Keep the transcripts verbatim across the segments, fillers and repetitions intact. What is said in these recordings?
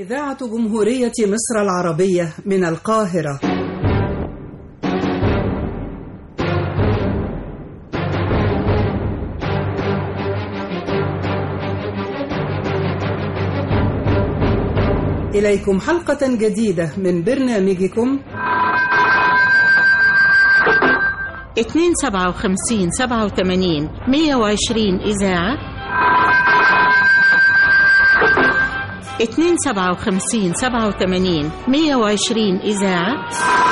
إذاعة جمهورية مصر العربية من القاهرة. إليكم حلقة جديدة من برنامجكم اتنين سبعة وخمسين سبعة وثمانين مية وعشرين إذاعة، اتنين سبعة وخمسين سبعة وثمانين مية وعشرين إذاعة.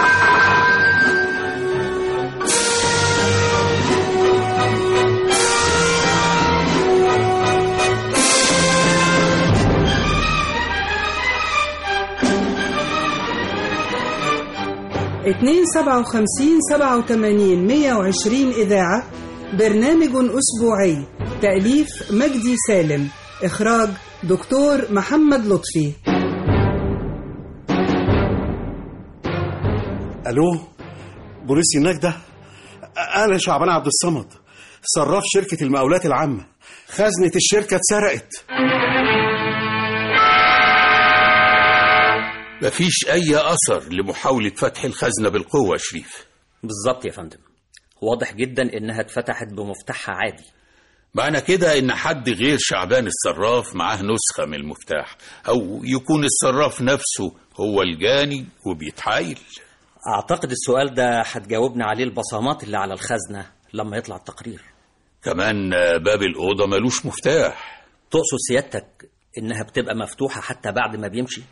اتنين سبعة وخمسين سبعة وثمانين مية وعشرين إذاعة، برنامج أسبوعي، تأليف مجدي سالم، إخراج دكتور محمد لطفي. ألو، بوليس هناك ده؟ أنا شعبان عبد الصمد، صراف شركة المقاولات العامة. خزنة الشركة اتسرقت. مفيش أي أثر لمحاولة فتح الخزنة بالقوة يا شريف. بالظبط يا فندم، واضح جدا إنها اتفتحت بمفتاحها عادي. معنى كده إن حد غير شعبان الصراف معاه نسخة من المفتاح، أو يكون الصراف نفسه هو الجاني وبيتحايل. أعتقد السؤال ده هتجاوبنا عليه البصمات اللي على الخزنة لما يطلع التقرير. كمان باب الأوضة ملوش مفتاح. تقصد سيادتك إنها بتبقى مفتوحة حتى بعد ما بيمشي؟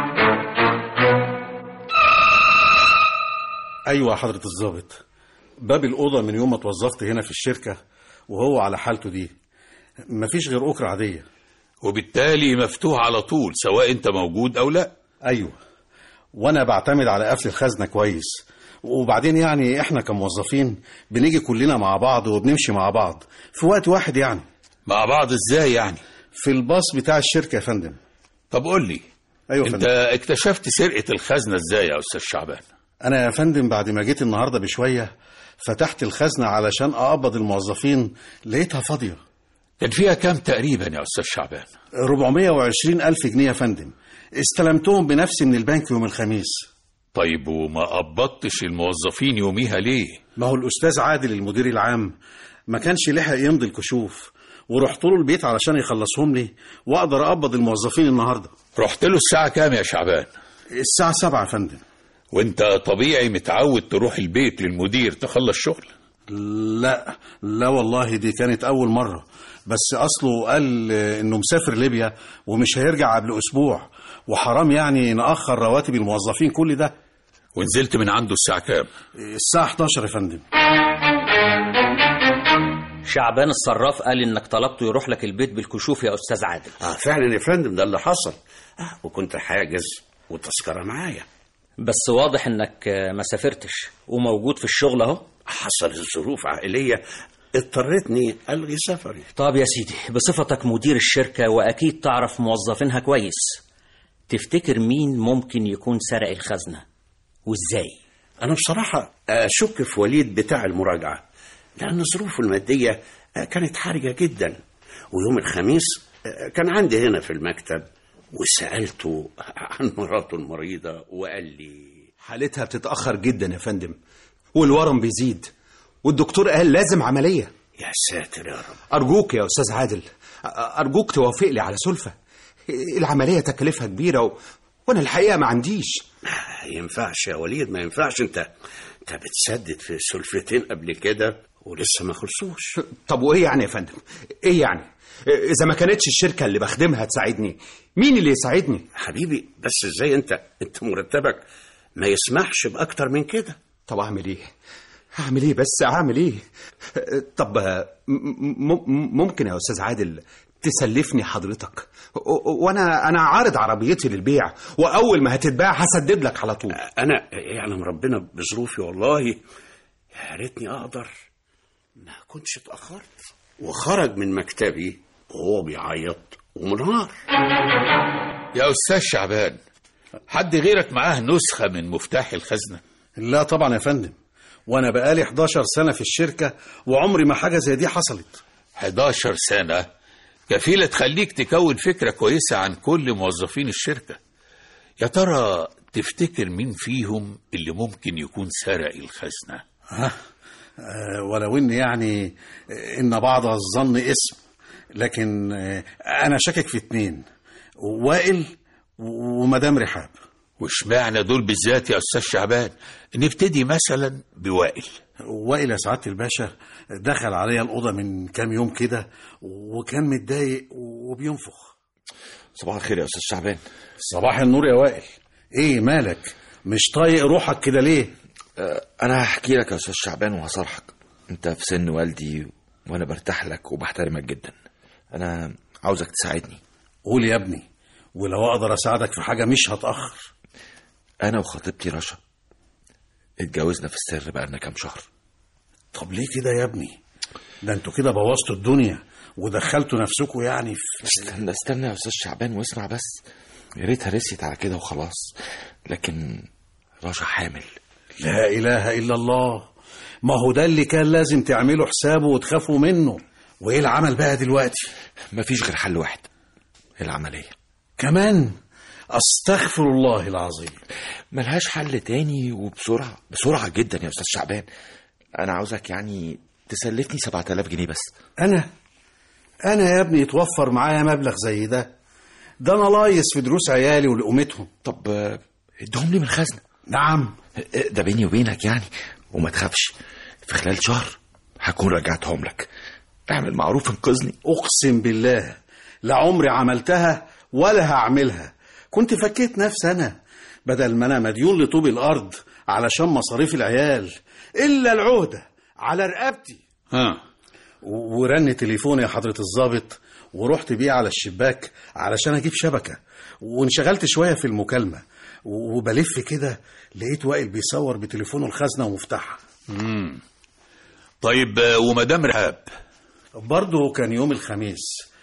أيوة حضرة الضابط، باب الأوضة من يوم ما توظفت هنا في الشركة وهو على حالته دي، مفيش غير أكرة عادية، وبالتالي مفتوح على طول سواء أنت موجود أو لا. أيوة، وأنا بعتمد على قفل الخزنة كويس. وبعدين يعني إحنا كموظفين بنيجي كلنا مع بعض وبنمشي مع بعض في وقت واحد. يعني مع بعض إزاي يعني؟ في الباص بتاع الشركة يا فندم. طب قول لي، أيوة أنت فندم. اكتشفت سرقة الخزنة إزاي يا أستاذ شعبان؟ أنا يا فندم بعد ما جيت النهاردة بشوية فتحت الخزنة علشان أقبض الموظفين، لقيتها فاضية. كان فيها كام تقريبا يا أستاذ شعبان؟ أربعمية وعشرين ألف جنيه يا فندم، استلمتهم بنفسي من البنك يوم الخميس. طيب وما قبضتش الموظفين يوميها ليه؟ ما هو الأستاذ عادل المدير العام ما كانش لحق يمضي الكشوف، ورحت له البيت علشان يخلصهم لي وأقدر أقبض الموظفين النهاردة. رحت له الساعة كام يا شعبان؟ الساعة سبعة يا فندم. وانت طبيعي متعود تروح البيت للمدير تخلص شغل؟ لا لا والله، دي كانت أول مرة، بس أصله قال إنه مسافر ليبيا ومش هيرجع قبل أسبوع، وحرام يعني نأخر رواتب الموظفين كل ده. ونزلت من عنده الساعة كام؟ الساعة حداشر يا فندم. شعبان الصراف قال إنك طلبته يروح لك البيت بالكشوف يا أستاذ عادل. آه فعلا يا فندم، ده اللي حصل. آه وكنت حاجز والتذكرة معايا. بس واضح إنك ما سافرتش وموجود في الشغل أهو. حصلت ظروف عائلية اضطرتني ألغي سفري. طب يا سيدي، بصفتك مدير الشركة وأكيد تعرف موظفينها كويس، تفتكر مين ممكن يكون سرق الخزنة وإزاي؟ أنا بصراحة أشك في وليد بتاع المراجعة، لأن ظروفه المادية كانت حرجة جدا. ويوم الخميس كان عندي هنا في المكتب وسألته عن مراته المريضة وقال لي حالتها بتتأخر جدا يا فندم، والورم بيزيد، والدكتور قال لازم عملية. يا ساتر يا رب. أرجوك يا أستاذ عادل، أرجوك توافق لي على سلفة. العملية تكلفها كبيرة و... وأنا الحقيقة ما عنديش. ما ينفعش يا وليد، ما ينفعش. أنت أنت بتسدد في سلفتين قبل كده ولسه ما خلصوش. طب وإيه يعني يا فندم؟ إيه يعني؟ إذا ما كانتش الشركة اللي بخدمها تساعدني، مين اللي يساعدني؟ حبيبي بس إزاي أنت أنت مرتبك ما يسمحش بأكتر من كده. طب أعمل إيه؟ أعمل إيه بس أعمل إيه؟ طب ممكن يا أستاذ عادل تسلفني حضرتك، وأنا أنا عارض عربيتي للبيع، وأول ما هتتباع هسدد لك على طول. أنا يعلم ربنا بظروفي والله، يا ريتني أقدر ما كنتش اتأخرت. وخرج من مكتبي وهو بيعيط ومنهار. يا أستاذ شعبان، حد غيرك معاه نسخة من مفتاح الخزنة؟ لا طبعا يا فندم، وأنا بقالي حداشر سنة في الشركة وعمري ما حاجة زي دي حصلت. حداشر سنة كفيلة تخليك تكون فكرة كويسة عن كل موظفين الشركة. يا ترى تفتكر مين فيهم اللي ممكن يكون سرق الخزنة؟ ها أه ولو ان يعني ان بعض الظن اسم، لكن أه انا شاكك في اتنين، وائل ومدام رحاب. وش معنى دول بالذات يا أستاذ شعبان؟ نبتدي مثلا بوائل. وائل يا سعادة الباشا دخل عليا الأوضة من كام يوم كده وكان متضايق وبينفخ. صباح الخير يا أستاذ شعبان. صباح النور يا وائل. ايه مالك مش طايق روحك كده ليه؟ أه أنا هحكي لك يا أستاذ شعبان وهصرحك. أنت في سن والدي وأنا برتاح لك وبحترمك جدا. أنا عاوزك تساعدني. قول يا ابني، ولو أقدر أساعدك في حاجة مش هتأخر. أنا وخطيبتي رشا اتجوزنا في السر بقالنا كام شهر. طب ليه كده يا ابني؟ ده انتوا كده بوظتوا الدنيا ودخلتوا نفسكوا يعني في... استنى استنى يا أستاذ شعبان واسمع بس. يا ريتها رسيت على كده وخلاص، لكن رشا حامل. لا إله إلا الله. ما هو ده اللي كان لازم تعملوا حسابه وتخافوا منه. وإيه العمل بقى دلوقتي؟ مفيش غير حل واحد، العملية. كمان؟ أستغفر الله العظيم. ملهاش حل تاني وبسرعة بسرعة جدا يا أستاذ شعبان. أنا عاوزك يعني تسلفني سبعة آلاف جنيه بس. أنا؟ أنا يا ابني يتوفر معايا مبلغ زي ده؟ ده أنا لايص في دروس عيالي ولقومتهم. طب ادهم لي من الخزنة. نعم. ده بيني وبينك يعني، وما تخافش في خلال شهر هكون رجعتهم لك. اعمل معروف انقذني. أقسم بالله لعمري عملتها ولا هعملها. كنت فكيت نفسي أنا بدل ما أنا مديون لطوب الأرض علشان مصاريف العيال، إلا العهدة على رقبتي. ها ورن تليفوني يا حضرة الضابط ورحت بيه على الشباك علشان أجيب شبكة، وانشغلت شوية في المكالمة وبلف كده لقيت وائل بيصور بتليفونه الخزنة ومفتاحها. امم طيب ومدام رحاب؟ برضه كان يوم الخميس.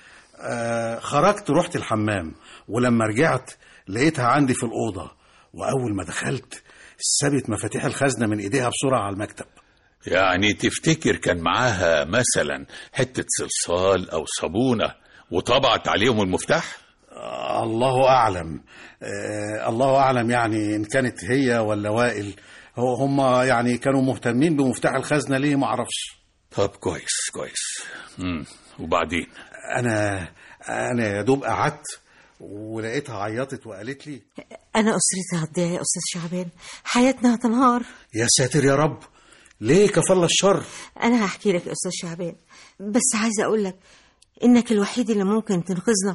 آه خرجت رحت الحمام، ولما رجعت لقيتها عندي في الأوضة، وأول ما دخلت سابت مفاتيح الخزنة من إيديها بسرعة على المكتب. يعني تفتكر كان معاها مثلا حتة صلصال أو صابونة وطبعت عليهم المفتاح؟ آه الله أعلم. آه الله أعلم يعني إن كانت هي ولا وائل. هم يعني كانوا مهتمين بمفتاح الخزنة ليه ما أعرفش. طب كويس كويس. امم وبعدين؟ أنا أنا يا دوب قعدت ولقيتها عيطت وقالت لي أنا أسرتي هتضيع يا أستاذ شعبان، حياتنا هتنهار. يا ساتر يا رب، ليه كفل الشر؟ أنا هحكي لك يا أستاذ شعبان، بس عايزة أقول لك إنك الوحيد اللي ممكن تنقذنا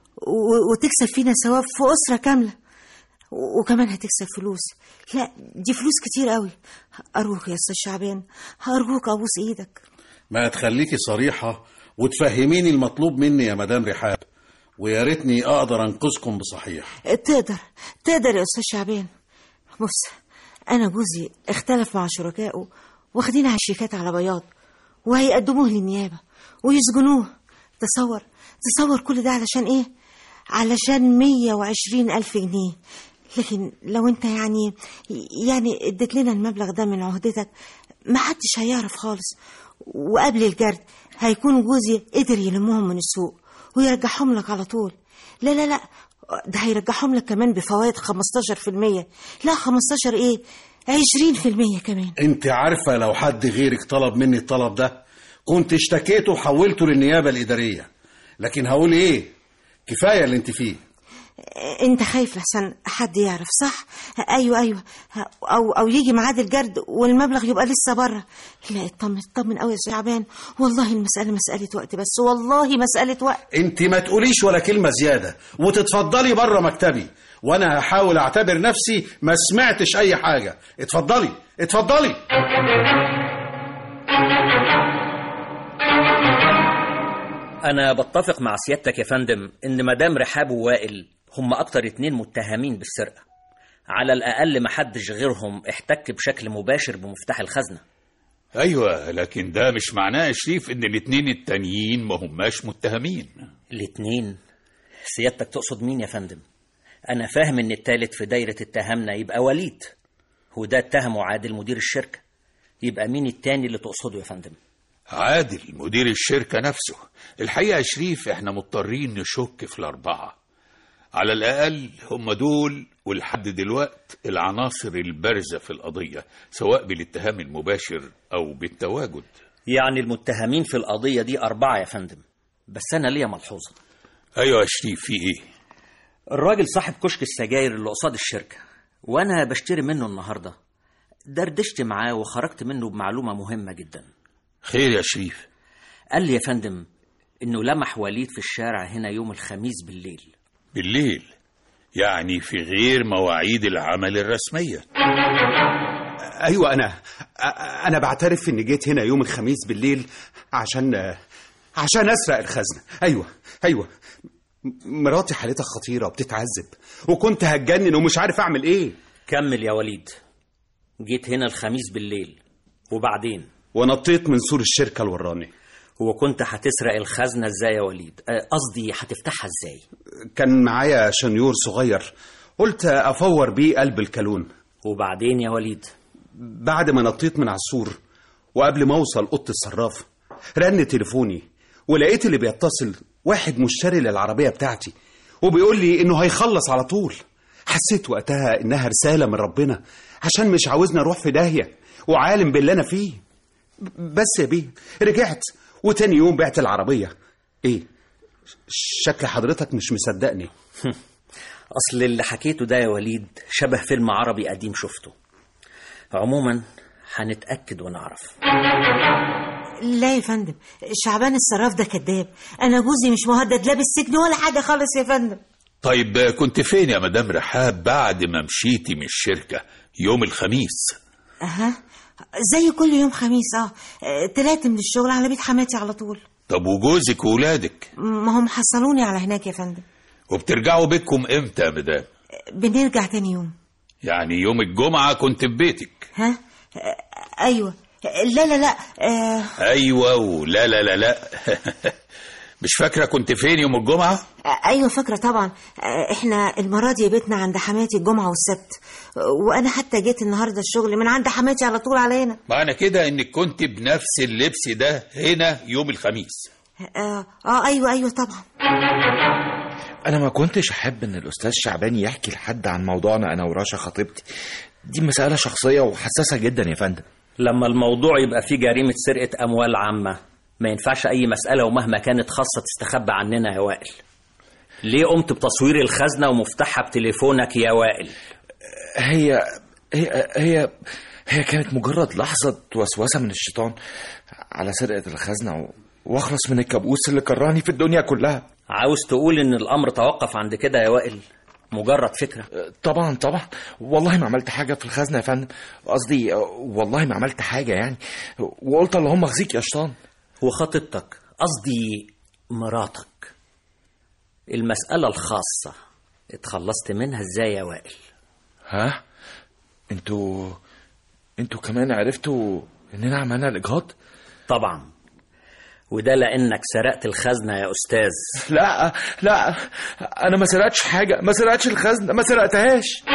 وتكسب فينا ثواب في أسرة كاملة، وكمان هتكسب فلوس. لا دي فلوس كتير قوي. أرجوك يا أستاذ شعبان، أرجوك أبوس إيدك. ما تخليكي صريحة وتفهميني المطلوب مني يا مدام رحاب، ويا ريتني أقدر أنقذكم بصحيح. تقدر تقدر يا أستاذ شعبان. بص، أنا جوزي اختلف مع شركائه واخدين على الشيكات على بياض، وهيقدموه للنيابة ويسجنوه. تصور تصور كل ده علشان إيه؟ علشان مية وعشرين ألف جنيه. لكن لو أنت يعني يعني اديت لنا المبلغ ده من عهدتك ما حدش هيعرف خالص، وقبل الجرد هيكون جوزي قدر يلمهم من السوق ويرجعهم لك على طول. لا لا لا، ده هيرجعهم لك كمان بفوائد خمستاشر في المية. لا خمستاشر ايه، عشرين في المية كمان. انت عارفة لو حد غيرك طلب مني الطلب ده كنت اشتكيته وحولته للنيابة الإدارية، لكن هقول ايه؟ كفاية اللي انت فيه. انت خايف لحسن حد يعرف، صح؟ ايوه ايوه، او او يجي ميعاد الجرد والمبلغ يبقى لسه بره. لا اطمن اطمن قوي يا شعبان، والله المسألة مسألة وقت بس، والله مسألة وقت. انت ما تقوليش ولا كلمة زيادة وتتفضلي بره مكتبي، وانا هحاول اعتبر نفسي ما سمعتش اي حاجة. اتفضلي اتفضلي. أنا بتفق مع سيادتك يا فندم إن مدام رحاب ووائل هم أكتر اتنين متهمين بالسرقة. على الأقل محدش غيرهم احتك بشكل مباشر بمفتاح الخزنة. أيوة، لكن ده مش معناه يا شريف إن الاتنين التانيين ما هماش متهمين. الاتنين؟ سيادتك تقصد مين يا فندم؟ أنا فاهم إن التالت في دايرة اتهامنا يبقى وليد، وده اتهمه عادل مدير الشركة. يبقى مين التاني اللي تقصده يا فندم؟ عادل مدير الشركة نفسه. الحقيقة يا شريف احنا مضطرين نشك في الأربعة. على الأقل هم دول ولحد دلوقت العناصر البارزة في القضية، سواء بالاتهام المباشر أو بالتواجد. يعني المتهمين في القضية دي أربعة يا فندم، بس أنا ليا ملحوظة. أيوة يا شريف، في إيه؟ الراجل صاحب كشك السجاير اللي قصاد الشركة وأنا بشتري منه النهاردة، دردشت معاه وخرجت منه بمعلومة مهمة جدا. خير يا شريف؟ قال لي يا فندم إنه لمح وليد في الشارع هنا يوم الخميس بالليل. بالليل؟ يعني في غير مواعيد العمل الرسمية. أيوة، أنا أنا بعترف إني جيت هنا يوم الخميس بالليل عشان عشان أسرق الخزنة. أيوة أيوة مراتي حالتها خطيرة وبتتعذب، وكنت هتجنن ومش عارف أعمل إيه. كمل يا وليد. جيت هنا الخميس بالليل وبعدين؟ ونطيت من سور الشركة الوراني. وكنت هتسرق الخزنة ازاي يا وليد؟ قصدي هتفتحها ازاي؟ كان معايا شنيور صغير، قلت افور بيه قلب الكالون. وبعدين يا وليد؟ بعد ما نطيت من على السور وقبل ما اوصل اوضه الصراف رن تليفوني، ولقيت اللي بيتصل واحد مشتري للعربيه بتاعتي وبيقول لي انه هيخلص على طول. حسيت وقتها انها رساله من ربنا عشان مش عاوزني اروح في داهيه وعالم باللي انا فيه. بس يا بيه رجعت وتاني يوم بعت العربية. ايه شكل حضرتك مش مصدقني؟ اصل اللي حكيته ده يا وليد شبه فيلم عربي قديم شفته. عموما هنتأكد ونعرف. لا يا فندم، شعبان الصراف ده كذاب. انا جوزي مش مهدد لا بالسجن ولا حاجة خالص يا فندم. طيب كنت فين يا مدام رحاب بعد ما مشيتي من الشركة يوم الخميس؟ اها زي كل يوم خميس. اه طلعت من الشغل على بيت حماتي على طول. طب وجوزك وولادك؟ ما هم حصلوني على هناك يا فندم. وبترجعوا بيتكم امتى يا مدام؟ بنرجع تاني يوم. يعني يوم الجمعة كنت في بيتك؟ ها ايوه. لا لا لا آه... ايوه ولا لا لا لا مش فاكرة كنت فين يوم الجمعة؟ ايوه فاكرة طبعا. احنا المرة دي بيتنا عند حماتي الجمعة والسبت، وانا حتى جيت النهاردة الشغل من عند حماتي على طول علينا. معنى كده انك كنت بنفس اللبس ده هنا يوم الخميس؟ اه, آه ايوه ايوه طبعا. انا ما كنتش احب ان الاستاذ شعبان يحكي لحد عن موضوعنا انا وراشا خطيبتي. دي مسألة شخصية وحساسة جدا يا فندم. لما الموضوع يبقى فيه جريمة سرقة اموال عامة ما ينفعش اي مسألة ومهما كانت خاصة تستخبى عننا يا وائل. ليه قمت بتصوير الخزنة ومفتاحها بتليفونك يا وائل؟ هي هي هي هي كانت مجرد لحظة وسوسة من الشيطان على سرقة الخزنة واخلص من الكابوس اللي كرهني في الدنيا كلها. عاوز تقول ان الامر توقف عند كده يا وائل؟ مجرد فكرة؟ طبعا طبعا والله ما عملت حاجة في الخزنة يا فندم. قصدي والله ما عملت حاجة يعني، وقلت اللهم اخزيك يا شيطان. وخطيبتك قصدي مراتك المسألة الخاصة اتخلصت منها ازاي يا وائل؟ ها انتوا انتوا كمان عرفتوا اننا عملنا الاجهاض؟ طبعا، وده لانك سرقت الخزنة يا استاذ. لا لا انا ما سرقتش حاجة، ما سرقتش الخزنة، ما سرقتهاش.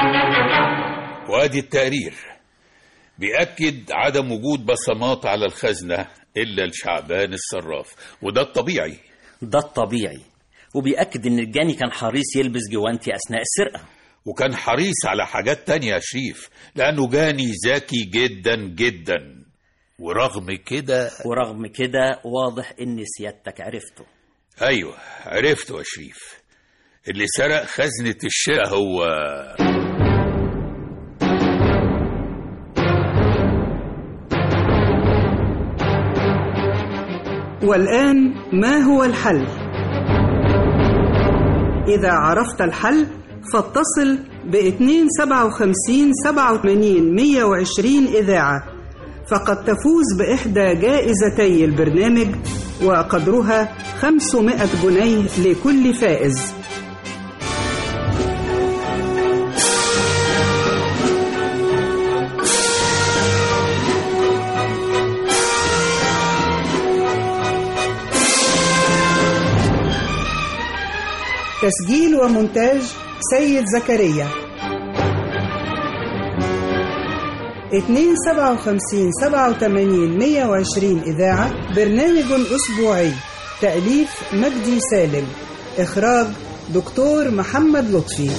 وادي التقرير بيأكد عدم وجود بصمات على الخزنة إلا لشعبان الصراف، وده الطبيعي. ده الطبيعي، وبيأكد إن الجاني كان حريص يلبس جوانتي أثناء السرقة، وكان حريص على حاجات تانية يا شريف، لأنه جاني ذكي جدا جدا. ورغم كده ورغم كده واضح إن سيادتك عرفته. أيوة عرفته يا شريف. اللي سرق خزنة الشقة هو والآن ما هو الحل؟ إذا عرفت الحل فاتصل باثنين سبعة وخمسين سبعة وثمانين مية وعشرين إذاعة، فقد تفوز بإحدى جائزتي البرنامج وقدرها خمسمائة جنيه لكل فائز. تسجيل ومونتاج سيد زكريا. اثنين سبعة وخمسين سبعة وثمانين مية وعشرين إذاعة، برنامج أسبوعي، تأليف مجدي سالم، إخراج دكتور محمد لطفي.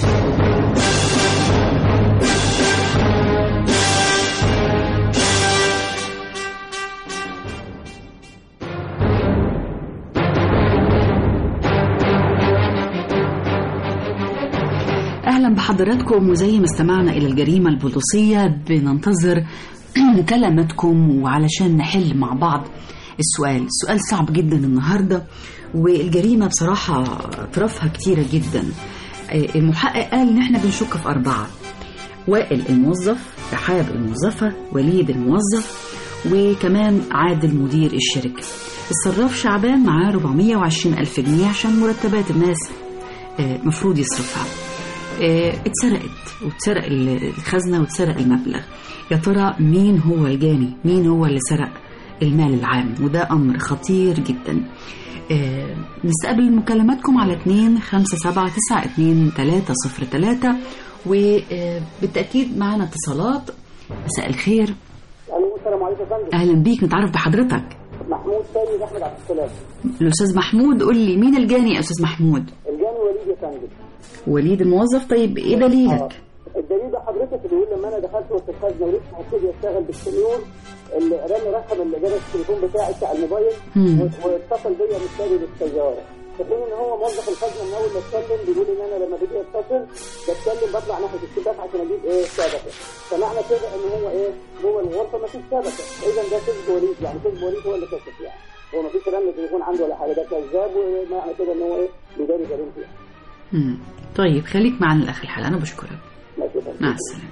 أهلا بحضراتكم، وزي ما استمعنا إلى الجريمة البوليسية بننتظر مكالماتكم وعلشان نحل مع بعض السؤال. السؤال صعب جدا النهاردة، والجريمة بصراحة اطرافها كتيرة جدا. المحقق قال إن احنا بنشك في أربعة: وائل الموظف، رحاب الموظفة، وليد الموظف، وكمان عادل مدير الشركة. الصراف شعبان معاه أربعمية وعشرين ألف جنيه عشان مرتبات الناس مفروض يصرفها. اتسرقت واتسرق الخزنة واتسرق المبلغ. يا ترى مين هو الجاني؟ مين هو اللي سرق المال العام؟ وده أمر خطير جدا. اه نستقبل مكالماتكم على اتنين خمسة سبعة تسعة اتنين تلاتة صفر تلاتة، وبالتأكيد معنا اتصالات. مساء الخير. السلام عليكم يا فندم. أهلا بيك، نتعرف بحضرتك. محمود سيد أحمد عبد السلام. الأستاذ محمود، قول لي مين الجاني يا أستاذ محمود؟ الجاني وليد يا فندم. وليد الموظف. طيب ايه دليلك؟ آه. الدليل ده حضرتك بيقول لما انا دخلت وسط الخزنه ولسه هبتدي اشتغل بالسنيور، اللي رامي رقم اللي جاب التليفون بتاعي بتاع الموبايل واتصل بيا من ساري بالسياره، في حين ان هو موظف الخزنه من اول ما اتكلم بيقول ان انا لما باجي اتصل بتكلم بطلع ناحيه الشباك عشان اجيب ايه شبكه، فمعنى كده ان هو ايه جوه الغرفه ما فيش شبكه، اذا ده كذب وليد، يعني كذب وليد هو اللي كشف، يعني هو ما فيش رن تليفون عنده ولا حاجه، ده كذاب، ومعنى كده ان هو ايه بيداري جريمته. امم طيب خليك معنا لاخر الحلقه، انا بشكرك. مع السلامه.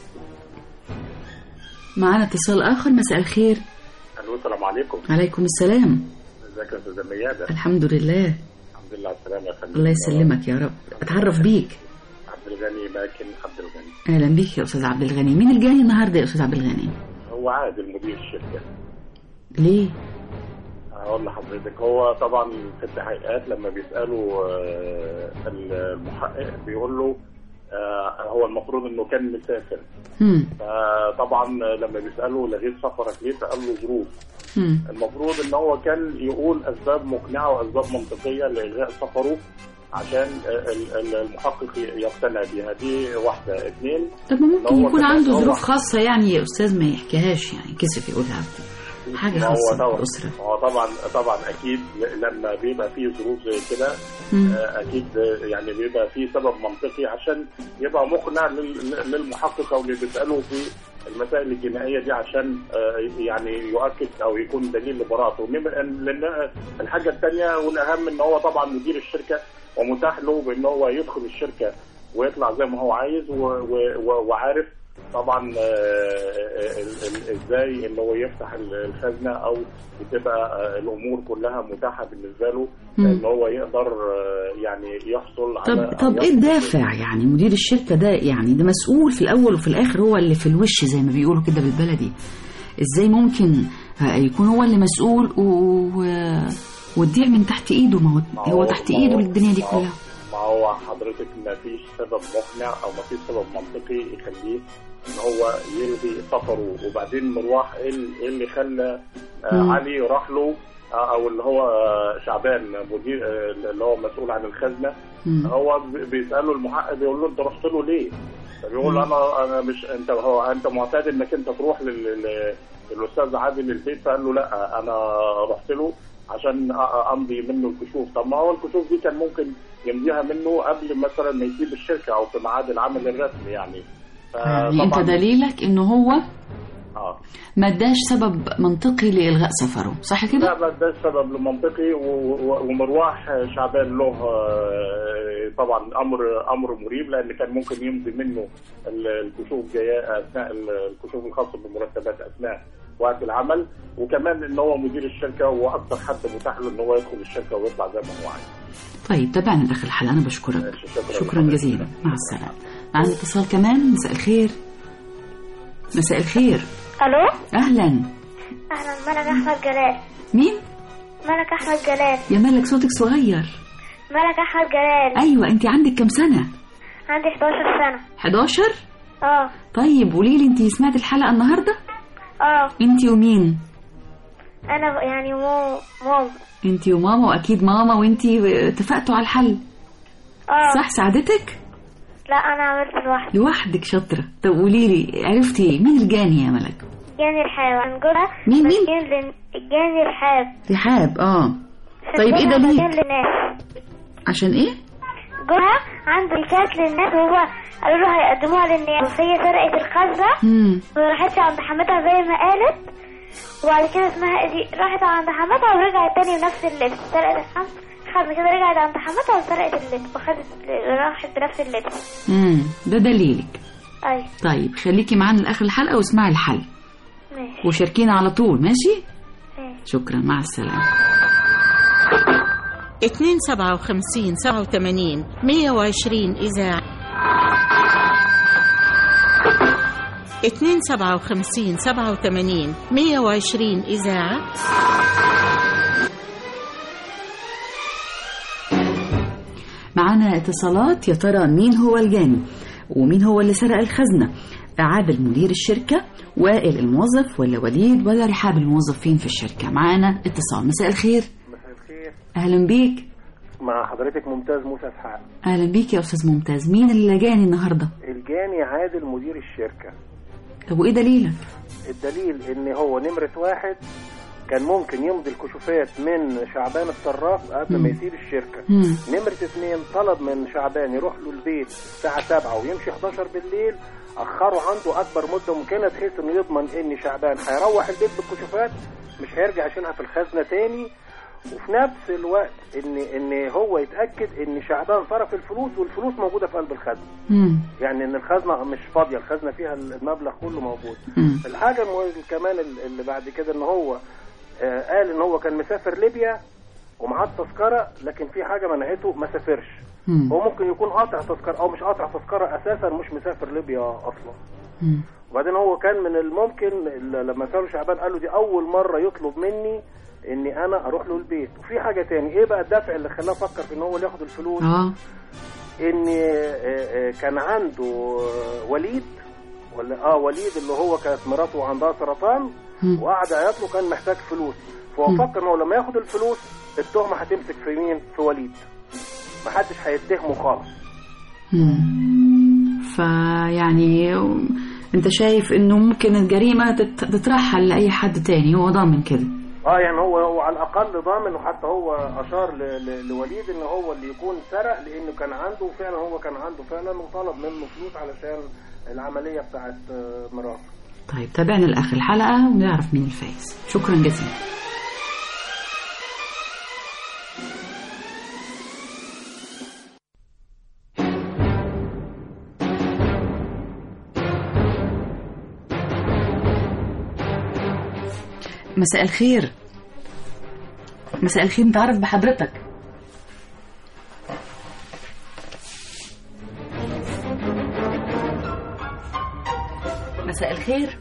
معنا اتصال اخر. مساء الخير. الو السلام عليكم. عليكم السلام. ازيك يا استاذه ميادة؟ الحمد لله. الحمد لله على السلامه يا فندم. الله يسلمك يا رب. اتعرف بيك. عبد الغني ماكن عبد الغني. اهلا بيك يا استاذ عبد الغني. مين الجاني النهارده يا استاذ عبد الغني؟ هو عادل مدير الشركه. ليه؟ هقول لحضرتك، هو طبعا في التحقيقات لما بيسالوا المحقق بيقول له هو المفروض انه كان مسافر، فطبعا لما بيسالوا لغيت سفرك ليه فقال له ظروف. المفروض ان هو كان يقول اسباب مقنعه واسباب منطقيه لالغاء سفره عشان المحقق يقتنع بيها. دي واحده. اثنين، طب ممكن يكون عنده ظروف خاصه يعني يا استاذ ما يحكيهاش، يعني كسف يقولها حاجه خاصه بالاسره. هو طبعا طبعا اكيد لما بيبقى فيه ظروف زي كده اكيد يعني بيبقى فيه سبب منطقي عشان يبقى مقنع للمحقق او اللي بيساله في المسائل الجنائيه دي عشان يعني يؤكد او يكون دليل لبراءته. لان الحاجه الثانيه والاهم ان هو طبعا مدير الشركه ومتاح له بان هو يدخل الشركه ويطلع زي ما هو عايز، وعارف طبعا ازاي انه هو يفتح الخزنه او بتبقى الامور كلها متاحه بالنسبه له ان هو يقدر يعني يحصل على. طب طب ايه الدافع يعني مدير الشركه ده؟ يعني ده مسؤول في الاول وفي الاخر، هو اللي في الوش زي ما بيقولوا كده بالبلدي. ازاي ممكن يكون هو اللي مسؤول و... وتضيع من تحت ايده؟ ما هو هو تحت ايده الدنيا دي كلها. ما هو حضرتك ما فيش سبب مقنع او ما فيش سبب منطقي يخليه ان هو يلغي سفره. وبعدين مروح ايه اللي خلى علي راح له او اللي هو شعبان مدير اللي هو مسؤول عن الخزنه، هو بيساله المحقق بيقول له انت رحت له ليه؟ فبيقول له انا انا مش انت هو انت معتاد انك انت تروح للاستاذ عادل البيت، فقال له لا انا رحت له عشان امضي منه الكشوف. طب ما هو الكشوف دي كان ممكن يمضيها منه قبل مثلا ما يسيب الشركه او في ميعاد العمل الرسمي يعني. يعني انت دليلك انه هو اه ما اداش سبب منطقي لالغاء سفره، صح كده؟ لا ما اداش سبب منطقي، ومروح شعبان له طبعا امر امر مريب، لان كان ممكن يمضي منه الكشوف جايه اثناء الكشوف الخاصه بالمرتبات اثناء وقت العمل، وكمان ان هو مدير الشركه واكثر حد متاح له ان هو يدخل الشركه ويطلع زي ما هو عايز. طيب تابعنا لاخر الحلقه، انا بشكرك. شكرا, شكرا جزيلا. مع السلامه. عندي اتصال كمان. مساء الخير. مساء الخير. الو. اهلا. اهلا. ملك احمد جلال. مين؟ ملك احمد جلال. يا ملك صوتك صغير. ملك احمد جلال. ايوه، انت عندك كام سنه؟ عندي حداشر سنه. حداشر؟ اه. طيب قولي لي، انت سمعت الحلقه النهارده؟ اه. انت ومين؟ انا يعني مو ماما. انت وماما، واكيد ماما وانت اتفقتوا على الحل. اه صح ساعدتك؟ لا انا عملت لوحدي. لوحدك شاطرة. طب قولي لي عرفتي ايه؟ مين الجاني يا ملك؟ جاني رحاب هنقولها. مين مين؟ الجاني رحاب. رحاب اه. طيب ايه دليل؟ للناس. عشان ايه؟ جوها عنده كاس للناس وهو قالوا له هيقدموها للناس وهي سرقت الخزنة وما راحتش عند حماتها زي ما قالت، وبعد كده اسمها دي راحت عند حماتها ورجعت تاني بنفس اللبس، سرقت الخزنة كده رجعت عند حماتها وسرقت اللبس وخدت راحت بنفس اللبس. امم ده دليلك. ايوه. طيب خليكي معانا لاخر الحلقة واسمعي الحل. ماشي. وشاركينا على طول. ماشي؟ ماشي. شكرا مع السلامة. اتنين سبعة وخمسين سبعة وتمانين مية وعشرين إذاعة. اتنين سبعة وخمسين سبعة وتمانين مية وعشرين إذاعة. معانا اتصالات. يا ترى مين هو الجاني ومين هو اللي سرق الخزنة؟ عادل مدير الشركة، وائل الموظف، ولا وليد ولا رحاب الموظفين في الشركة؟ معانا اتصال. مساء الخير. مساء الخير. أهلا بيك. مع حضرتك ممتاز موسى اسحاق. أهلا بيك يا أستاذ ممتاز. مين اللي جاني النهاردة؟ الجاني عادل مدير الشركة. طب وإيه دليلك؟ الدليل إن هو نمرة واحد كان ممكن يمضي الكشوفات من شعبان الصراف قبل مم. ما يسيب الشركة. مم. نمرة اثنين طلب من شعبان يروح له البيت الساعة سبعة ويمشي حداشر بالليل، أخروا عنده أكبر مدة ممكنة بحيث إنه يضمن إن شعبان هيروح البيت بالكشوفات مش هيرجع يشيلها في الخزنة تاني، وفي نفس الوقت ان ان هو يتاكد ان شعبان صرف الفلوس والفلوس موجوده في قلب الخزنه. مم. يعني ان الخزنه مش فاضيه، الخزنه فيها المبلغ كله موجود. مم. الحاجه المهمه كمان اللي بعد كده ان هو آه قال ان هو كان مسافر ليبيا ومعاه التذكره، لكن في حاجه منعته ما سافرش. مم. هو ممكن يكون قاطع تذكره او مش قاطع تذكره اساسا، مش مسافر ليبيا اصلا. مم. وبعدين هو كان من الممكن لما سأله شعبان قال له دي اول مره يطلب مني اني انا اروح له البيت. وفي حاجه تاني، ايه بقى الدافع اللي خلاه فكر في ان هو اللي ياخد الفلوس؟ اه ان كان عنده وليد ولا اه وليد اللي هو كانت مراته عندها سرطان وقعد عيط له كان محتاج فلوس، فهو فكر ان هو لما ياخد الفلوس التهمه هتمسك في مين؟ في وليد، محدش هيتهمه خالص. مم. فيعني انت شايف انه ممكن الجريمه تترحل لاي حد تاني، هو ضامن كده؟ اه يعني هو هو على الاقل ضامن، وحتى هو اشار لوليد ان هو اللي يكون سرق، لانه كان عنده فعلا، هو كان عنده فعلا وطلب منه فلوس علشان العمليه بتاعت مراته. طيب تابعنا لاخر الحلقه ونعرف مين الفائز. شكرا جزيلا. مساء الخير. مساء الخير، نتعرف بحضرتك. مساء الخير.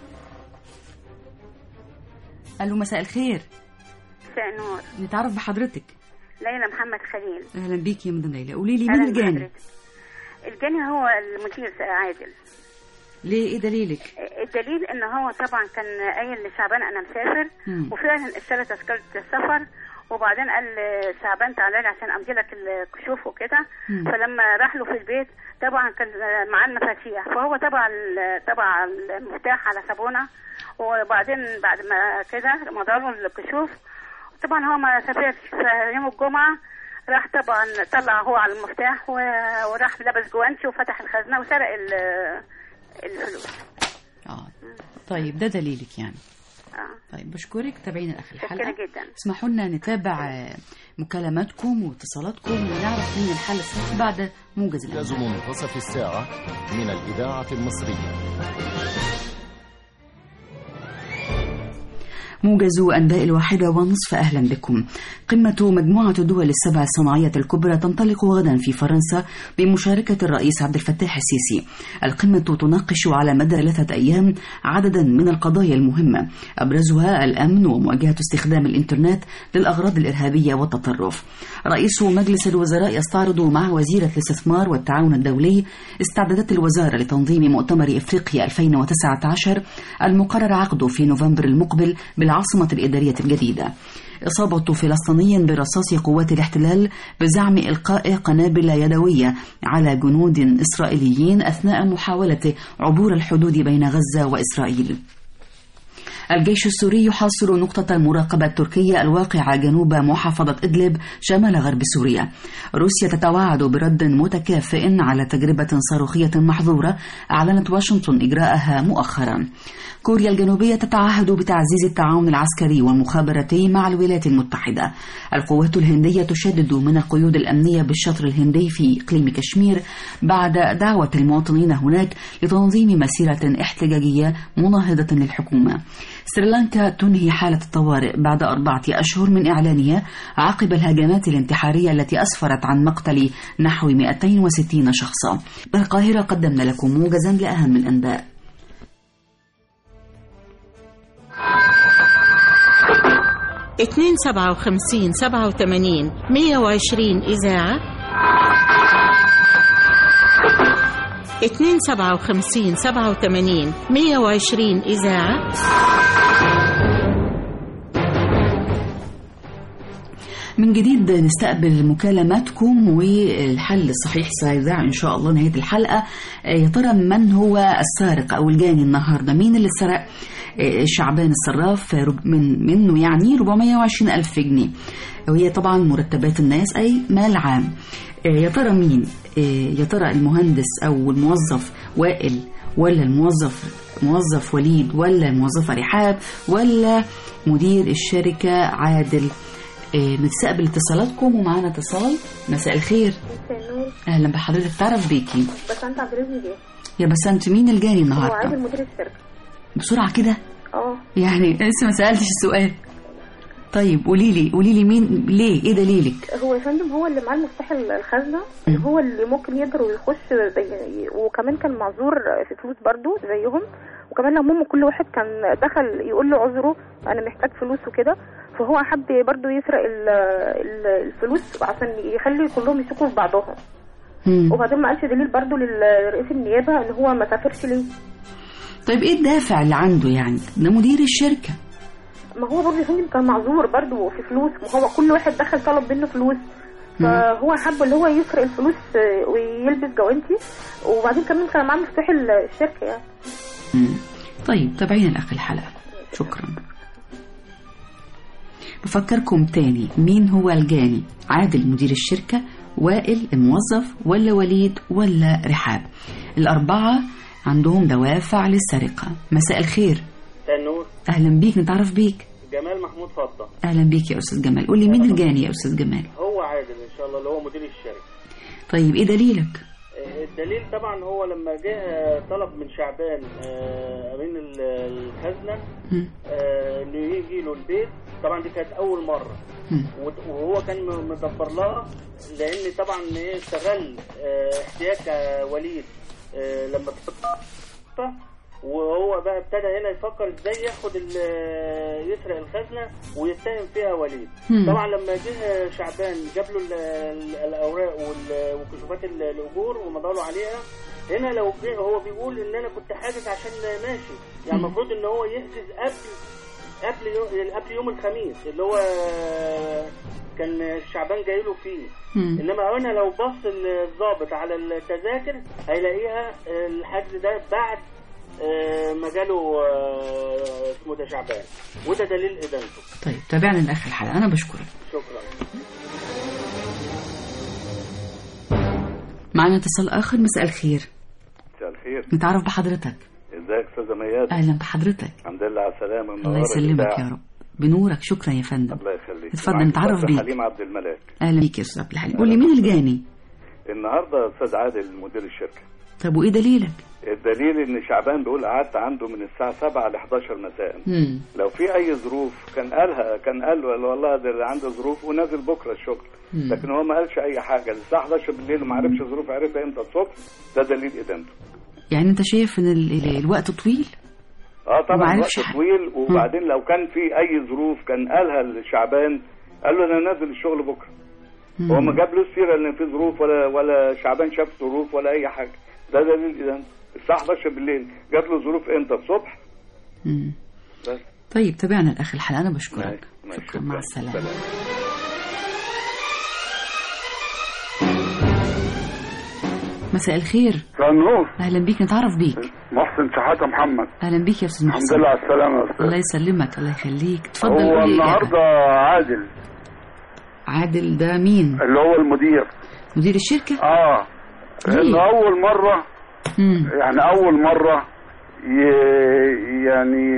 الو مساء الخير. مساء النور. نتعرف بحضرتك. ليلى محمد خليل. اهلا بيكي يا مدام ليلى. قولي لي مين الجاني؟ الجاني هو المدير عادل. ليه؟ ايه دليلك؟ الدليل ان هو طبعا كان قايل لشعبان انا مسافر، مم. وفعلا اشترى تذكره السفر، وبعدين قال شعبان تعالى لي عشان امضي لك الكشوف وكده. فلما راح له في البيت طبعا كان معاه المفاتيح، فهو طبعا طبعا المفتاح على صابونه، وبعدين بعد ما كده مضى له الكشوف طبعا هو ما سافرش. فيوم الجمعه راح طبعا طلع هو على المفتاح وراح لبس جوانتي وفتح الخزنه وسرق الفلوس. اه طيب ده دليلك يعني. اه طيب بشكرك. تابعينا لاخر الحلقه. جدا. اسمحوا لنا نتابع مكالماتكم واتصالاتكم ونعرف مين الحل الصحيح بعد موجز الانباء. منتصف الساعه من الاذاعه المصريه. موجز أنباء الواحدة ونصف. أهلا بكم. قمة مجموعة الدول السبع الصناعية الكبرى تنطلق غدا في فرنسا بمشاركة الرئيس عبد الفتاح السيسي. القمة تناقش على مدى ثلاثة أيام عددا من القضايا المهمة، أبرزها الأمن ومواجهة استخدام الإنترنت للأغراض الإرهابية والتطرف. رئيس مجلس الوزراء يستعرض مع وزيرة الاستثمار والتعاون الدولي استعدادات الوزارة لتنظيم مؤتمر إفريقيا ألفين وتسعة عشر المقرر عقده في نوفمبر المقبل بالعاصمة الإدارية الجديدة. إصابة فلسطيني برصاص قوات الاحتلال بزعم إلقاء قنابل يدوية على جنود إسرائيليين أثناء محاولة عبور الحدود بين غزة وإسرائيل. الجيش السوري يحاصر نقطة المراقبة التركية الواقعة جنوب محافظة إدلب شمال غرب سوريا. روسيا تتوعد برد متكافئ على تجربة صاروخية محظورة أعلنت واشنطن إجراءها مؤخرا. كوريا الجنوبية تتعهد بتعزيز التعاون العسكري والمخابراتي مع الولايات المتحدة. القوات الهندية تشدد من القيود الأمنية بالشطر الهندي في إقليم كشمير بعد دعوة المواطنين هناك لتنظيم مسيرة احتجاجية مناهضة للحكومة. سريلانكا تنهي حالة الطوارئ بعد أربعة أشهر من إعلانها عقب الهجمات الانتحارية التي أسفرت عن مقتل نحو مئتين وستين شخصا. القاهرة قدمنا لكم موجزا لأهم الأنباء. اثنين سبعة وخمسين سبعة وثمانين مية وعشرين إذاعة اثنين سبعة وخمسين سبعة وثمانين مية وعشرين إذاعة. من جديد نستقبل مكالماتكم، والحل الصحيح سيذاع إن شاء الله نهاية الحلقة. يا ترى من هو السارق أو الجاني النهاردة؟ مين اللي سرق شعبان الصراف من منه يعني أربعمائة وعشرين ألف جنيه، وهي طبعا مرتبات الناس أي مال عام. يا ترى مين؟ يا ترى المهندس أو الموظف وائل، ولا الموظف موظف وليد، ولا الموظفة رحاب، ولا مدير الشركة عادل؟ نستقبل اتصالاتكم، ومعانا اتصال. مساء الخير. اهلا بحضرتك، تعرف بيكي؟ بسنت عبد الرزق ليه؟ يا بسنت، مين الجاني النهارده؟ هو عادل مدير الشركه. بسرعه كده؟ اه يعني لسه ما سالتش السؤال. طيب قولي لي قولي لي مين، ليه، ايه دليلك؟ هو يا فندم هو اللي معاه المفتاح الخزنه، هو اللي ممكن يقدر ويخش، وكمان كان معذور في فلوس برضو زيهم، وكمان لو ماما كل واحد كان دخل يقول له عذره انا محتاج فلوس وكده، فهو حب برضو يسرق الفلوس عشان يخلي كلهم يسكوا في بعضهم. وبعدين ما قالش دليل برضو للرئيس النيابه ان هو ما سافرش ليه. طيب ايه الدافع اللي عنده يعني؟ ده مدير الشركه. ما هو برضه فندم كان معذور برضه في فلوس، ما هو كل واحد دخل طلب منه فلوس، فهو حب اللي هو يسرق الفلوس ويلبس جوانتي، وبعدين كمان كان معاه مفتاح الشركه يعني. مم. طيب تابعينا لاخر الحلقه. شكرا. بفكركم تاني، مين هو الجاني؟ عادل مدير الشركه، وائل الموظف، ولا وليد، ولا رحاب؟ الاربعه عندهم دوافع للسرقه. مساء الخير. النور. اهلا بيك، نتعرف بيك. جمال محمود فضة. اهلا بيك يا استاذ جمال. قول لي مين الجاني يا استاذ جمال؟ هو عادل ان شاء الله اللي هو مدير الشركه. طيب ايه دليلك؟ الدليل طبعا هو لما جه طلب من شعبان امين الخزنه انه يجي له البيت، طبعا دي كانت اول مره، وهو كان مدبر لها، لان طبعا استغل احتياج وليد لما وهو بقى ابتدى هنا يفكر ازاي ياخد يسرق الخزنه ويتهم فيها وليد. مم. طبعا لما جه شعبان جاب له الاوراق وكشوفات الاجور ومضى له عليها، هنا لو جه هو بيقول ان انا كنت حاجز عشان ماشي، يعني المفروض ان هو يحجز قبل قبل يوم قبل يوم الخميس اللي هو كان شعبان جاي له فيه. مم. انما هنا لو بص الضابط على التذاكر هيلاقيها الحجز ده بعد ما جاله اسمه ده شعبان، وده دليل ادانته. طيب تابعنا لاخر الحلقه، انا بشكرك. شكرا. معنا اتصال اخر. مساء الخير. مساء الخير. نتعرف بحضرتك. ازيك استاذه ميادة؟ اهلا بحضرتك. الحمد لله على السلامه. الله يسلمك يا رب. بنورك. شكرا يا فندم. الله يخليك. اتفضل نتعرف بيك. حليم عبد الملاك. اهلا بيك يا استاذ عبد الحليم. قول لي مين الجاني النهارده؟ استاذ عادل مدير الشركه. طب وايه دليلك؟ الدليل ان شعبان بيقول قعدت عنده من الساعه سبعة ل احداشر مساء. مم. لو في اي ظروف كان قالها، كان قال والله ده عنده ظروف ونازل بكره الشغل. مم. لكن هو ما قالش اي حاجه الساعه احداشر بالليل وما عرفش ظروف، عرفها امتى الصبح. ده دليل ادانته. يعني انت شايف ان ال ال الوقت طويل؟ اه طبعا الوقت طويل. وبعدين مم. لو كان في اي ظروف كان قالها لشعبان، قال له انا نازل الشغل بكره. مم. هو ما جاب له السيره ان في ظروف، ولا ولا شعبان شاف ظروف ولا اي حاجه. ده دليل ادانته. الساعة احداشر بالليل جات له ظروف امتى؟ الصبح. امم طيب تابعنا الأخ الحلقة. أنا بشكرك. شكرا. مع السلامة. سلام. مساء الخير. مساء النور. أهلا بيك. نتعرف بيك. محسن شحاتة محمد. أهلا بيك يا أستاذ محسن. الحمد لله على السلامة يا أستاذ. الله يسلمك. الله يخليك. تفضل. هو النهاردة عادل. عادل ده مين؟ اللي هو المدير. مدير الشركة؟ اه لأن أول مرة مم. يعني أول مرة ي... يعني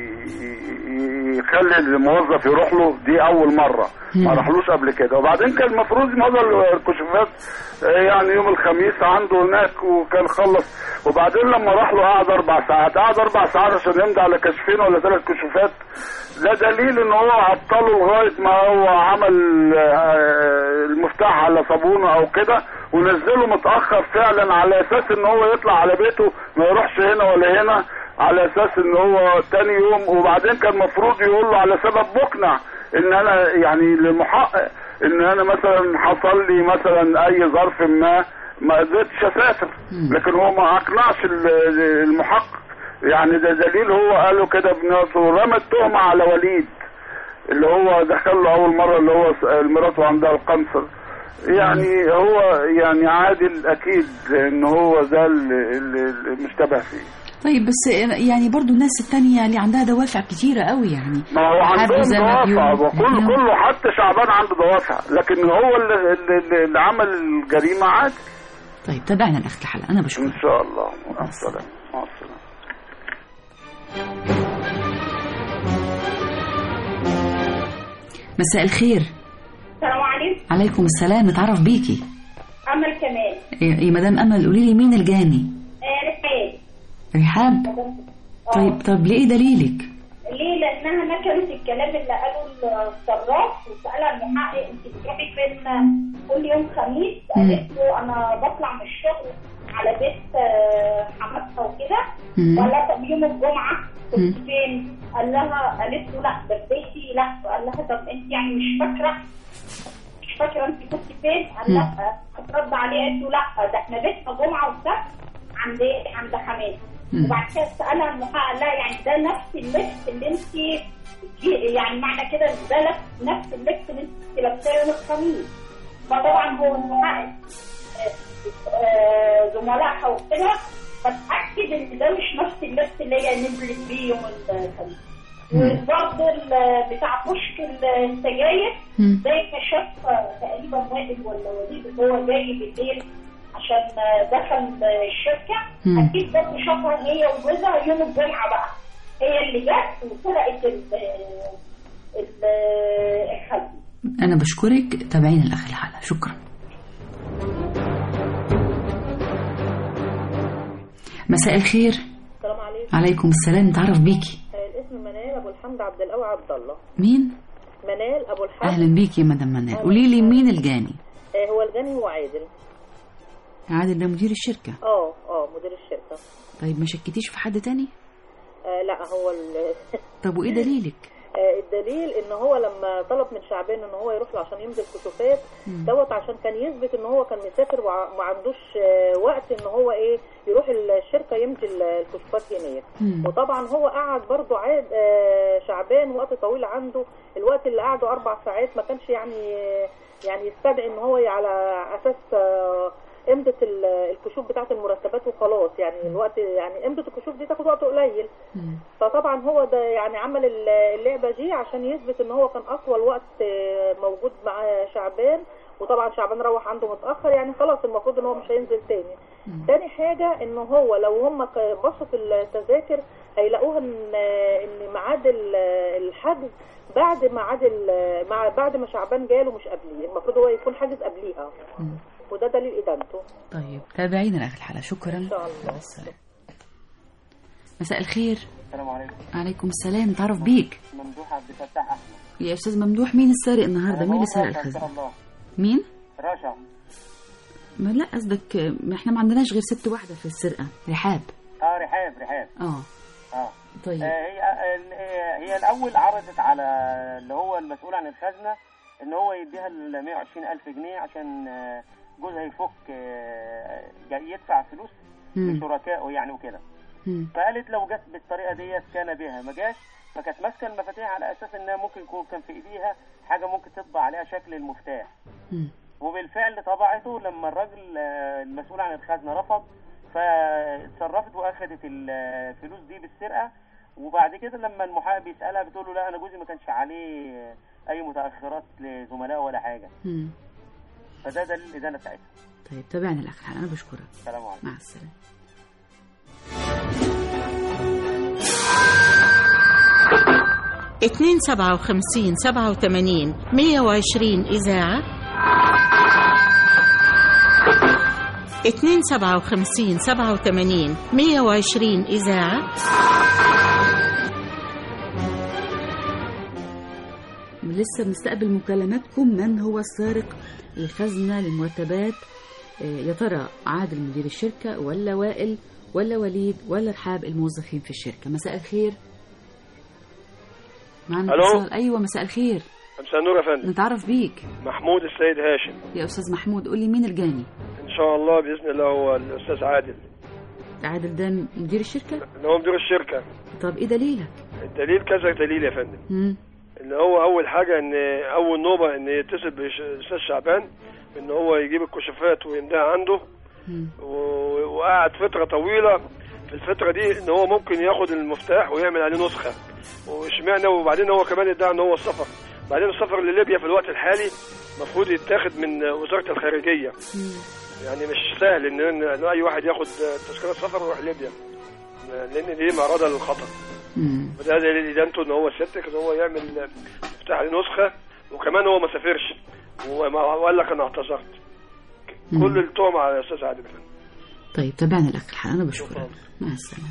يخلي الموظف يروح له، دي أول مرة ما راحلوش قبل كده. وبعدين كان المفروض موضوع الكشوفات يعني يوم الخميس عنده هناك وكان خلص، وبعدين لما راح له قعد أربع ساعات قعد أربع ساعات عشان يمضي على كشفين ولا ثلاث كشوفات. ده دليل ان هو عطله لغايه ما هو عمل المفتاح على صابونه او كده ونزله متاخر فعلا، على اساس ان هو يطلع على بيته ما يروحش هنا ولا هنا، على اساس ان هو تاني يوم. وبعدين كان المفروض يقول له على سبب مقنع ان انا يعني للمحقق ان انا مثلا حصل لي مثلا اي ظرف ما ما قدرتش اسافر، لكن هو ما اقنعش المحقق. يعني ده دليل هو قاله كده بنفسه، ورمى التهمه على وليد اللي هو دخل له اول مره اللي هو مراته عندها القنصر. يعني هو يعني عادل اكيد ان هو ده اللي مشتبه فيه. طيب بس يعني برضو الناس التانية اللي عندها دوافع كتيرة قوي يعني. ما هو عندهم دوافع وكل كله حتى شعبان عنده دوافع، لكن هو اللي, اللي, اللي عمل الجريمة عادل. طيب تابعنا الأخت الحلقة. أنا بشكرك. إن شاء الله. مع السلامة. مع السلامة. مساء الخير. السلام عليكم. عليكم السلام. نتعرف بيكي. أمل كمال. يا مدام أمل قولي لي مين الجاني؟ آه رحاب. رحاب؟ طيب طب ليه دليلك؟ ليه؟ لأنها نكرت الكلام اللي قاله الصراف وسألها المحقق أنت بتروحي فين كل يوم خميس؟ قالت له أنا بطلع من الشغل على بيت حماتها وكده. ولا طب يوم الجمعة كنت فين؟ قال لها قالت له لا ده بيتي. لا قال لها طب أنت يعني مش فاكرة مش فاكرة أنت كنت فين؟ قال لا. رد عليه قالت له لا ده احنا بيتنا جمعة وسبت عند عند حماتي. وبعد كده سألها المحقق لا يعني ده نفس اللبس اللي انت يعني معنى كده ده نفس اللبس اللي انت لابساه يوم الخميس. فطبعا هو المحقق زملائها وكده فتأكد ان ده مش نفس اللبس اللي هي نزلت بيه يوم الخميس. وبرضه بتاع كشك السجاير زي ما شاف تقريبا وائل ولا وليد اللي هو جاي بالليل عشان دخل الشركة. مم. أكيد برضه شافها هي وجوزها يوم الجمعة بقى هي اللي جت وسرقت الخزنة. أنا بشكرك. تابعين الأخ الحلقة. شكرا. مساء الخير. السلام عليكم. عليكم السلام. نتعرف بيكي. الاسم منال أبو الحمد عبد القوي عبد الله. مين؟ منال أبو الحمد. أهلا بيكي يا مدام منال. قولي لي مين الجاني؟ هو الجاني هو عادل. عادل ده مدير الشركة؟ اه اه مدير الشركة. طيب ما شكتيش في حد تاني؟ آه لا هو ال طب وايه دليلك؟ آه الدليل ان هو لما طلب من شعبان ان هو يروح له عشان يمضي الكشوفات دوت عشان كان يثبت ان هو كان مسافر وما عندوش آه وقت ان هو ايه يروح الشركة يمضي الكشوفات هناك. وطبعا هو قعد برضو عاد آه شعبان وقت طويل عنده، الوقت اللي قعده اربع ساعات ما كانش يعني يعني يستدعي ان هو على اساس آه امضت الكشوف بتاعت المرتبات وخلاص. يعني الوقت يعني امضت الكشوف دي تاخد وقت قليل. فطبعا هو ده يعني عمل اللعبه دي عشان يثبت ان هو كان اطول وقت موجود مع شعبان، وطبعا شعبان روح عنده متاخر يعني خلاص المفروض ان هو مش هينزل تاني. تاني حاجه ان هو لو هم بصوا في التذاكر هيلاقوها ان ان ميعاد الحجز بعد ميعاد مع بعد ما شعبان جاله مش قبليه، المفروض هو يكون حاجز قبليها. وده دليل إدانته. طيب تابعينا لآخر الحلقة. شكرا. إن شاء الله. السلام. مساء الخير. السلام عليكم. عليكم السلام. نتعرف بيك. ممدوح عبد الفتاح أحمد. يا أستاذ ممدوح مين السارق النهاردة؟ مين اللي سرق الخزنة؟ مين؟ رشا. ما لا قصدك ما احنا ما عندناش غير ست واحدة في السرقة. رحاب. اه رحاب رحاب. اه. اه. طيب. آه هي هي الأول عرضت على اللي هو المسؤول عن الخزنة إن هو يديها ال مئة وعشرين ألف جنيه عشان جوزها يفك يدفع فلوس لشركائه يعني وكده. فقالت لو جت بالطريقه ديت كان بها، ما جاش فكانت ماسكه المفاتيح على اساس انها ممكن يكون كان في ايديها حاجه ممكن تطبع عليها شكل المفتاح. وبالفعل طبعته لما الراجل المسؤول عن الخزنه رفض، فاتصرفت واخدت الفلوس دي بالسرقه. وبعد كده لما المحامي بيسالها بتقول له لا انا جوزي ما كانش عليه اي متاخرات لزملائه ولا حاجه. مم. فده دليل الادانه بتاعتها. طيب تابعنا الاخر الحلقه، انا بشكرك. السلام عليكم. مع السلامه. اتنين سبعة وخمسين سبعة وثمانين مية وعشرين إذاعة، اتنين سبعة وخمسين سبعة وثمانين مية وعشرين إذاعة. لسه بنستقبل مكالماتكم. من هو السارق الخزنة للمرتبات؟ يا ترى عادل مدير الشركة ولا وائل ولا وليد ولا رحاب الموظفين في الشركة؟ مساء الخير. معنا اتصال. ايوه مساء الخير. مساء النور يا فندم. نتعرف بيك. محمود السيد هاشم. يا استاذ محمود قول لي مين الجاني؟ ان شاء الله باذن الله هو الاستاذ عادل. عادل ده مدير الشركة؟ ان هو مدير الشركة. طب ايه دليلك؟ الدليل كذا دليل يا فندم. امم ان هو اول حاجه ان اول نوبه ان يتصل بالاستاذ شعبان ان هو يجيب الكشوفات ويمدها عنده. و- وقعد فتره طويله. في الفتره دي ان هو ممكن ياخد المفتاح ويعمل عليه نسخه، واشمعنى. وبعدين هو كمان ادعى ان هو السفر. بعدين السفر لليبيا في الوقت الحالي المفروض يتاخد من وزاره الخارجيه. يعني مش سهل ان إن اي واحد ياخد تذكره سفر ويروح ليبيا، لان دي معرضه للخطر. وده دليل ادانته ان هو سيادتك ان هو يعمل مفتاح نسخه، وكمان هو ما سافرش وقال لك انا اعتذرت. كل التهم على الاستاذ عادل. طيب تابعنا الاخر الحلقه، انا بشكرك. مع السلامه.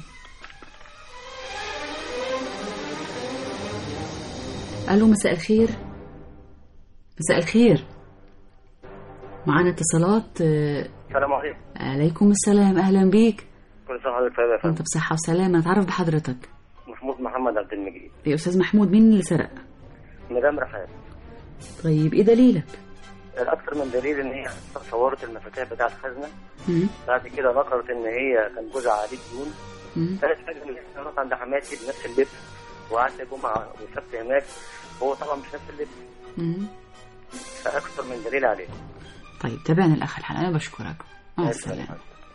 الو مساء الخير. مساء الخير. معانا اتصالات. السلام عليكم. عليكم السلام، اهلا بيك. كل سنه وحضرتك طيب يا فندم. انت بصحه وسلامه. نتعرف بحضرتك. محمود محمد عبد المجيد. يا استاذ محمود مين اللي سرق؟ مدام رحاب. طيب ايه دليلك؟ الاكثر من دليل ان هي صورت المفاتيح بتاعه الخزنه. مم. بعد كده ذكرت ان هي كان جوزها عليه ديون. مم. ثالث حاجه ان هي رحت عند حماتي بنفس اللبس وقعدت جمعه وسبت هناك، هو طبعا مش نفس اللبس. مم. فاكثر من دليل عليه. طيب تابعنا الاخر الحلقه، انا بشكرك. مع السلامه.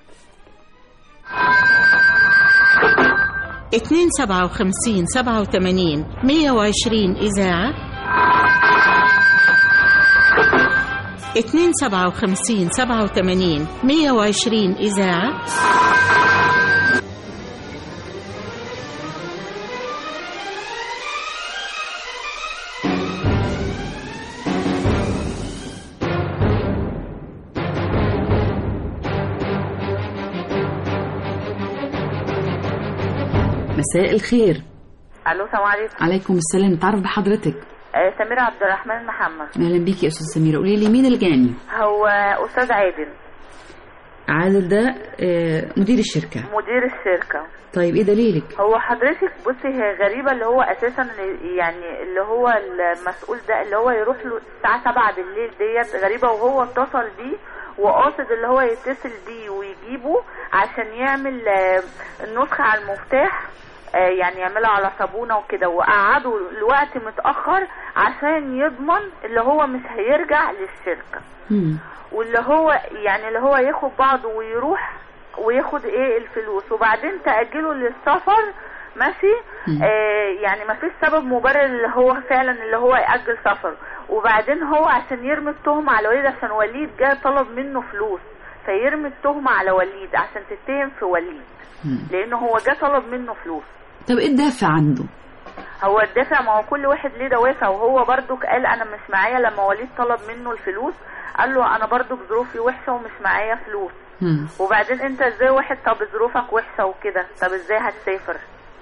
اتنين سبعة وخمسين سبعة وثمانين مية وعشرين إذاعة، اتنين سبعة وخمسين سبعة وثمانين مية وعشرين إذاعة. مساء الخير. الو السلام عليكم. عليكم السلام. نتعرف بحضرتك. آه سميرة عبد الرحمن محمد. اهلا بيكي يا استاذ سميرة. قولي لي مين الجاني؟ هو استاذ عادل. عادل ده آه مدير الشركة. مدير الشركة. طيب ايه دليلك؟ هو حضرتك بصي هي غريبة اللي هو اساسا يعني اللي هو المسؤول ده اللي هو يروح له الساعة سبعة بالليل ديت غريبة، وهو اتصل بيه وقاصد اللي هو يتصل بيه ويجيبه عشان يعمل النسخة على المفتاح، يعني يعملها على صابونة وكده، وقعدوا الوقت متأخر عشان يضمن اللي هو مش هيرجع للشركة. مم. واللي هو يعني اللي هو ياخد بعضه ويروح وياخد ايه الفلوس، وبعدين تأجله للسفر ماشي. آه يعني ما فيش سبب مبرر اللي هو فعلا اللي هو يأجل سفر، وبعدين هو عشان يرمي التهمة على وليد عشان وليد جاي طلب منه فلوس، فيرمي التهمة على وليد عشان تتهم في وليد. مم. لانه هو جاي طلب منه فلوس. طب ايه الدافع عنده؟ هو الدافع ما هو كل واحد ليه دوافع، وهو برضو قال انا مش معايا لما وليد طلب منه الفلوس قال له انا برضو ظروفي وحشة ومش معايا فلوس. مم. وبعدين انت ازاي واحد طب ظروفك وحشة وكده طب ازاي هتسافر؟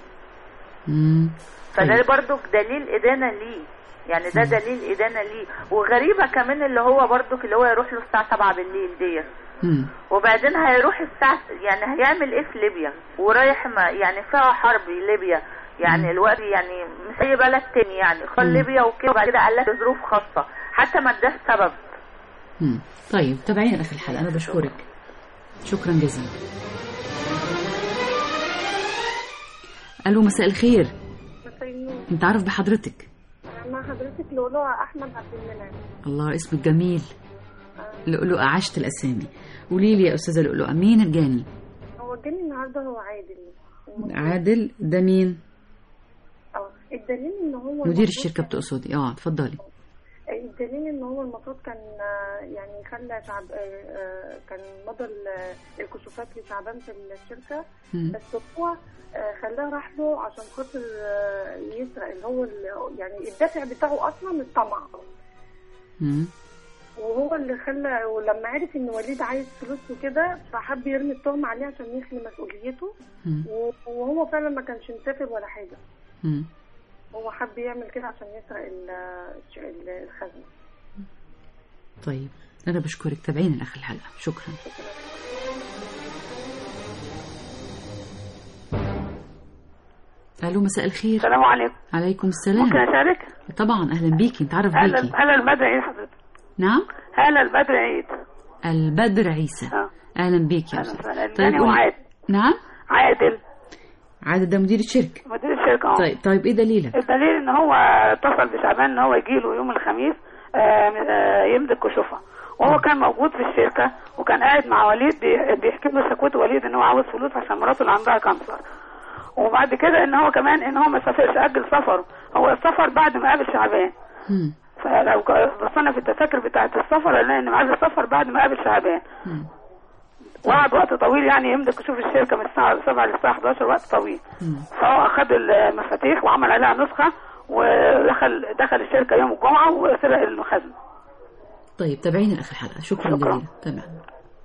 مم. فده برضو دليل ادانة ليه، يعني ده دليل ادانة ليه. وغريبة كمان اللي هو برضو اللي هو يروح له الساعة سبعة بالليل ديت، وبعدين هيروح الساعة يعني هيعمل ايه في ليبيا ورايح ما يعني فيها حرب ليبيا، يعني الوقت يعني مش اي بلد تاني يعني خل ليبيا وكده، وبعد كده قال لك ظروف خاصة حتى ما اداش سبب. مم. طيب تابعينا اخر الحلقة، انا بشكرك. شكرا جزيلا. الو مساء الخير. مساء النور. نتعرف بحضرتك. مع حضرتك لؤلؤة أحمد عبد المنعم. الله اسمك جميل. لؤلؤة عشت الأسامي. قولي لي يا أستاذة لؤلؤة مين الجاني؟ هو الجاني النهارده هو عادل. عادل ده مين؟ اه الدليل ان هو مدير الشركة بتقصدي. اه اتفضلي. الدليل ان هو المفروض كان يعني خلى شعب كان مضى الكشوفات لشعبان في الشركة م. بس هو خلاه راح له عشان خاطر يسرق اللي هو يعني الدافع بتاعه اصلا الطمع. م. وهو اللي خلى ولما عرف ان وليد عايز فلوس وكده فحب يرمي التهمة عليه عشان يخلي مسؤوليته م. وهو فعلا ما كانش مسافر ولا حاجة. م. هو حب يعمل كده عشان يسرق الخزنة. طيب أنا بشكرك. تابعين الأخ الحلقة. شكرا, شكرا. ألو مساء الخير. السلام عليكم. عليكم السلام. ممكن أشارك؟ طبعا أهلا بيكي. نتعرف بيكي. هلا البدر عيد حضرتك. نعم هلا البدر عيد. البدر عيسى. اه أهلا بيكي يا أستاذ. طيب هو عادل. نعم عادل. عادل ده مدير الشركة. مدير الشركة اه. طيب طيب ايه دليلك؟ الدليل ان هو اتصل بشعبان ان هو يجي له يوم الخميس يمضي الكشوفة وهو كان موجود في الشركة وكان قاعد مع وليد بيحكي له شكوته وليد ان هو عاوز فلوس عشان مراته اللي عندها كانسر. وبعد كده ان هو كمان ان هو ما سافرش اجل سفره. هو السفر بعد ما قابل شعبان. فلو بصينا في التذاكر بتاعة السفر لقينا ان معاد السفر بعد ما قابل شعبان. وقعد وقت طويل يعني يمضي كشوف الشركة من الساعة سبعة للساعة حداشر وقت طويل. مم. فهو أخذ المفاتيح وعمل عليها نسخة ودخل دخل الشركة يوم الجمعة وسرق المخزن. طيب تابعين الأخ الحلقة. شكرا جزيلا. تمام.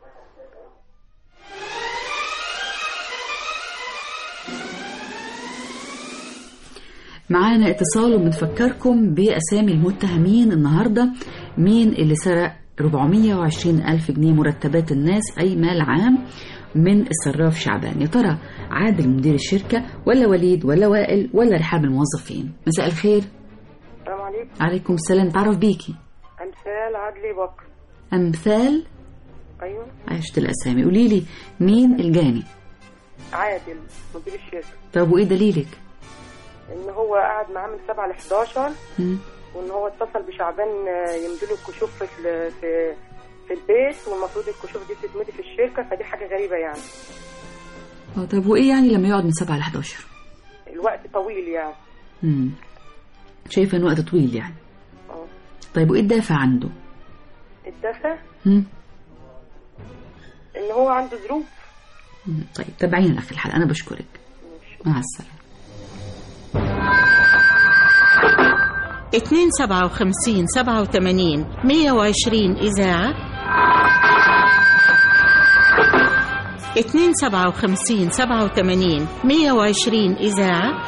معانا اتصال وبنفكركم بأسامي المتهمين النهاردة. مين اللي سرق أربعمية وعشرين ألف جنيه مرتبات الناس أي مال عام من الصراف شعبان؟ يا ترى عادل مدير الشركة ولا وليد ولا وائل ولا رحاب الموظفين؟ مساء الخير. السلام عليكم. عليكم السلام. تعرف بيكي. أمثال عدلي بكر. أمثال. أيوة. عشت الأسامي. قولي لي مين الجاني؟ عادل مدير الشركة. طب وإيه دليلك؟ إن هو قعد معاه من سبعة لحداشر وان هو اتصل بشعبان يمدله الكشوف في في في البيت والمفروض الكشوف دي تتمدي في الشركه فدي حاجه غريبه يعني. اه طب وايه يعني لما يقعد من سبعة لحداشر؟ الوقت طويل يعني. امم شايفه ان وقت طويل يعني. اه طيب وايه الدافع عنده؟ الدافع؟ امم ان هو عنده ظروف. طيب تابعينا في الحلقه. انا بشكرك. مع السلامه. اتنين سبعة وخمسين سبعة وتمانين مية وعشرين إذاعة. اتنين سبعة وخمسين سبعة وتمانين مية وعشرين إذاعة.